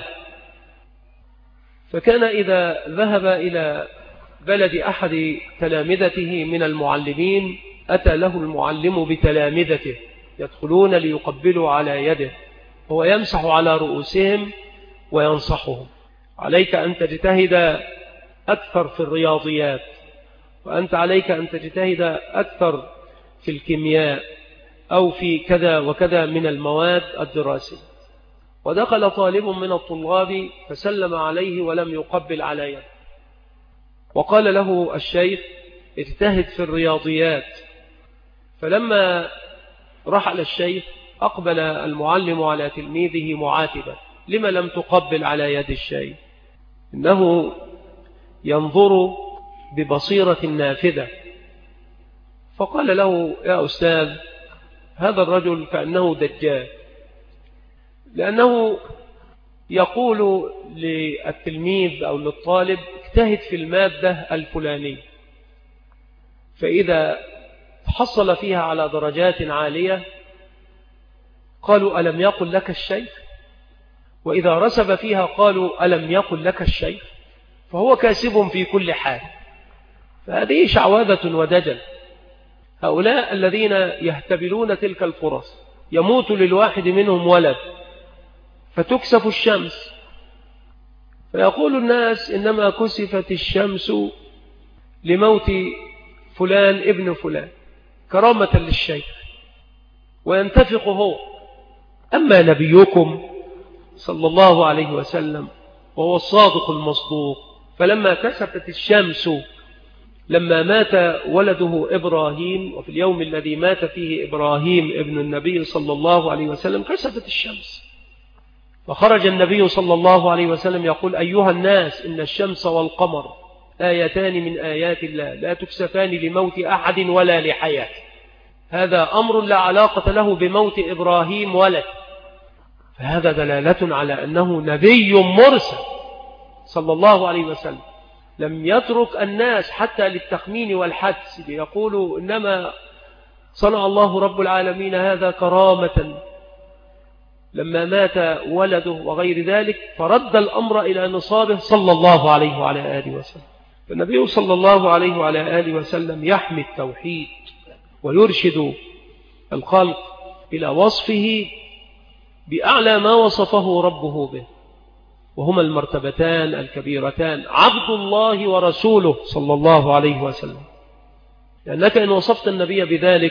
فكان إذا ذهب إلى بلد أحد تلامذته من المعلمين أتى له المعلم بتلامذته يدخلون ليقبلوا على يده، هو يمسح على رؤوسهم وينصحهم: عليك أن تجتهد أكثر في الرياضيات، وأنت عليك أن تجتهد أكثر في الكيمياء أو في كذا وكذا من المواد الدراسية. ودخل طالب من الطلاب فسلم عليه ولم يقبل على يده، وقال له الشيخ: اجتهد في الرياضيات. فلما رحل الشيخ أقبل المعلم على تلميذه معاتبا: لما لم تقبل على يد الشيخ؟ إنه ينظر ببصيرة نافذة. فقال له: يا أستاذ، هذا الرجل كأنه دجال، لأنه يقول للتلميذ أو للطالب: اجتهد في المادة الفلانية، فإذا حصل فيها على درجات عالية قالوا: ألم يقل لك الشيخ؟ وإذا رسب فيها قالوا: ألم يقل لك الشيخ؟ فهو كاسب في كل حال. فهذه شعوذة ودجل. هؤلاء الذين يهتبلون تلك الفرص، يموت للواحد منهم ولد فتكسف الشمس، فيقول الناس إنما كسفت الشمس لموت فلان ابن فلان كرامة للشيخ، وينتفق هو. أما نبيكم صلى الله عليه وسلم وهو الصادق المصدوق، فلما كسفت الشمس لما مات ولده إبراهيم، وفي اليوم الذي مات فيه إبراهيم ابن النبي صلى الله عليه وسلم كسفت الشمس، فخرج النبي صلى الله عليه وسلم يقول: أيها الناس، إن الشمس والقمر آيتان من آيات الله لا تكسفان لموت أحد ولا لحياة. هذا أمر لا علاقة له بموت إبراهيم ولد، فهذا دلالة على أنه نبي مرسل صلى الله عليه وسلم، لم يترك الناس حتى للتخمين والحدس ليقولوا إنما صنع الله رب العالمين هذا كرامة لما مات ولده وغير ذلك، فرد الأمر إلى نصابه صلى الله عليه وعلى آله وسلم. فالنبي صلى الله عليه وعلى آله وسلم يحمي التوحيد ويرشد الخلق إلى وصفه بأعلى ما وصفه ربه به، وهما المرتبتان الكبيرتان عبد الله ورسوله صلى الله عليه وسلم. لأنك إن وصفت النبي بذلك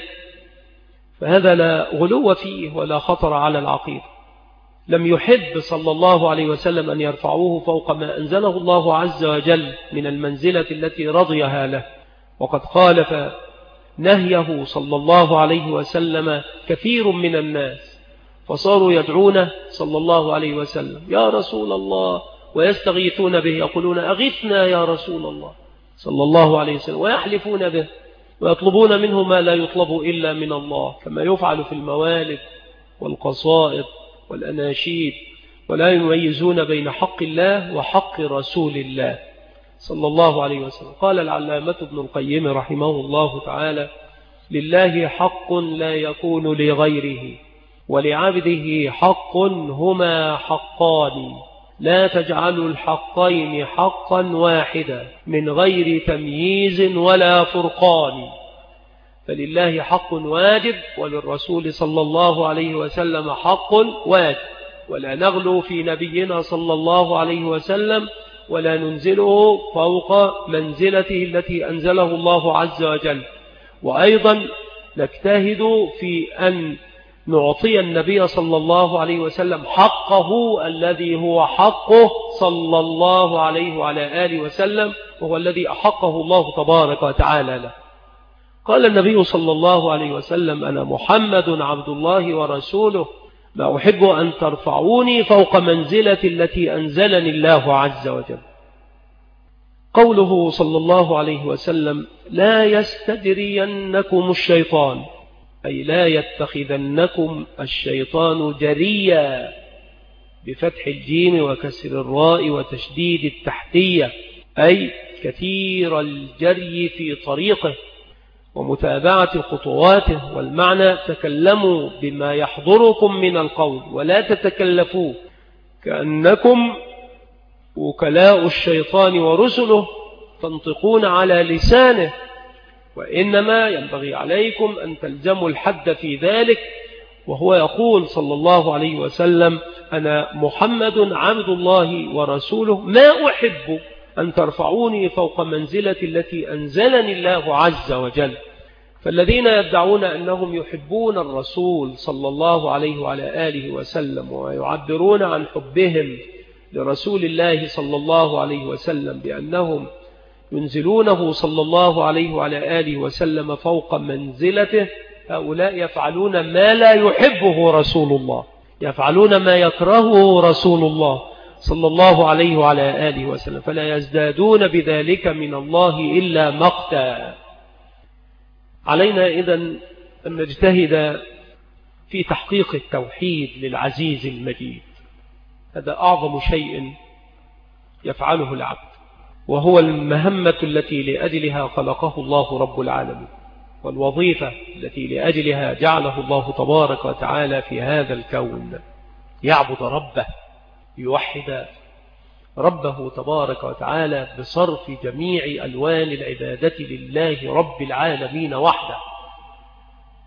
فهذا لا غلو فيه ولا خطر على العقيدة. لم يحب صلى الله عليه وسلم أن يرفعوه فوق ما أنزله الله عز وجل من المنزلة التي رضيها له، وقد خالف نهيه صلى الله عليه وسلم كثير من الناس، فصاروا يدعونه صلى الله عليه وسلم: يا رسول الله، ويستغيثون به يقولون: أغثنا يا رسول الله صلى الله عليه وسلم، ويحلفون به ويطلبون منه ما لا يطلب إلا من الله، كما يفعل في الموالد والقصائد والأناشيد، ولا يميزون بين حق الله وحق رسول الله صلى الله عليه وسلم. قال العلامة ابن القيم رحمه الله تعالى: لله حق لا يكون لغيره، ولعبده حق هما حقان، لا تجعلوا الحقين حقا واحدا من غير تمييز ولا فرقان. فلله حق واجب، وللرسول صلى الله عليه وسلم حق واجب، ولا نغلو في نبينا صلى الله عليه وسلم ولا ننزله فوق منزلته التي أنزله الله عز وجل. وأيضا نجتهد في أن نعطي النبي صلى الله عليه وسلم حقه الذي هو حقه صلى الله عليه وعلى آله وسلم، وهو الذي أحقه الله تبارك وتعالى له. قال النبي صلى الله عليه وسلم: أنا محمد عبد الله ورسوله، ما أحب أن ترفعوني فوق منزلة التي أنزلني الله عز وجل. قوله صلى الله عليه وسلم: لا يستدرينكم الشيطان، أي لا يتخذنكم الشيطان جريا، بفتح الجيم وكسر الراء وتشديد التحتية، أي كثير الجري في طريقه ومتابعة خطواته. والمعنى: تكلموا بما يحضركم من القول ولا تتكلفوا، كأنكم وكلاء الشيطان ورسله تنطقون على لسانه، وإنما ينبغي عليكم أن تلزموا الحد في ذلك. وهو يقول صلى الله عليه وسلم: أنا محمد عبد الله ورسوله، ما أحب أن ترفعوني فوق منزلة التي أنزلني الله عز وجل. فالذين يدعون أنهم يحبون الرسول صلى الله عليه وعلى آله وسلم ويعبرون عن حبهم لرسول الله صلى الله عليه وسلم بأنهم ينزلونه صلى الله عليه وعلى آله وسلم فوق منزلته، هؤلاء يفعلون ما لا يحبه رسول الله، يفعلون ما يكرهه رسول الله صلى الله عليه وعلى آله وسلم، فلا يزدادون بذلك من الله إلا مقتا. علينا إذن أن نجتهد في تحقيق التوحيد للعزيز المجيد. هذا أعظم شيء يفعله العبد، وهو المهمة التي لأجلها خلقه الله رب العالمين، والوظيفة التي لأجلها جعله الله تبارك وتعالى في هذا الكون، يعبد ربه، يوحد ربه تبارك وتعالى بصرف جميع ألوان العبادة لله رب العالمين وحده،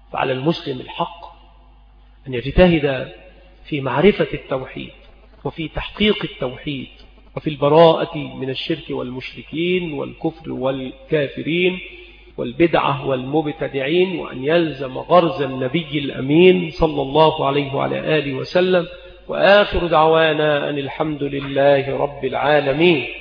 فعلى المسلم الحق أن يجتهد في معرفة التوحيد وفي تحقيق التوحيد وفي البراءة من الشرك والمشركين والكفر والكافرين والبدعة والمبتدعين، وأن يلزم غرز النبي الأمين صلى الله عليه وعلى آله وسلم. وآخر دعوانا أن الحمد لله رب العالمين.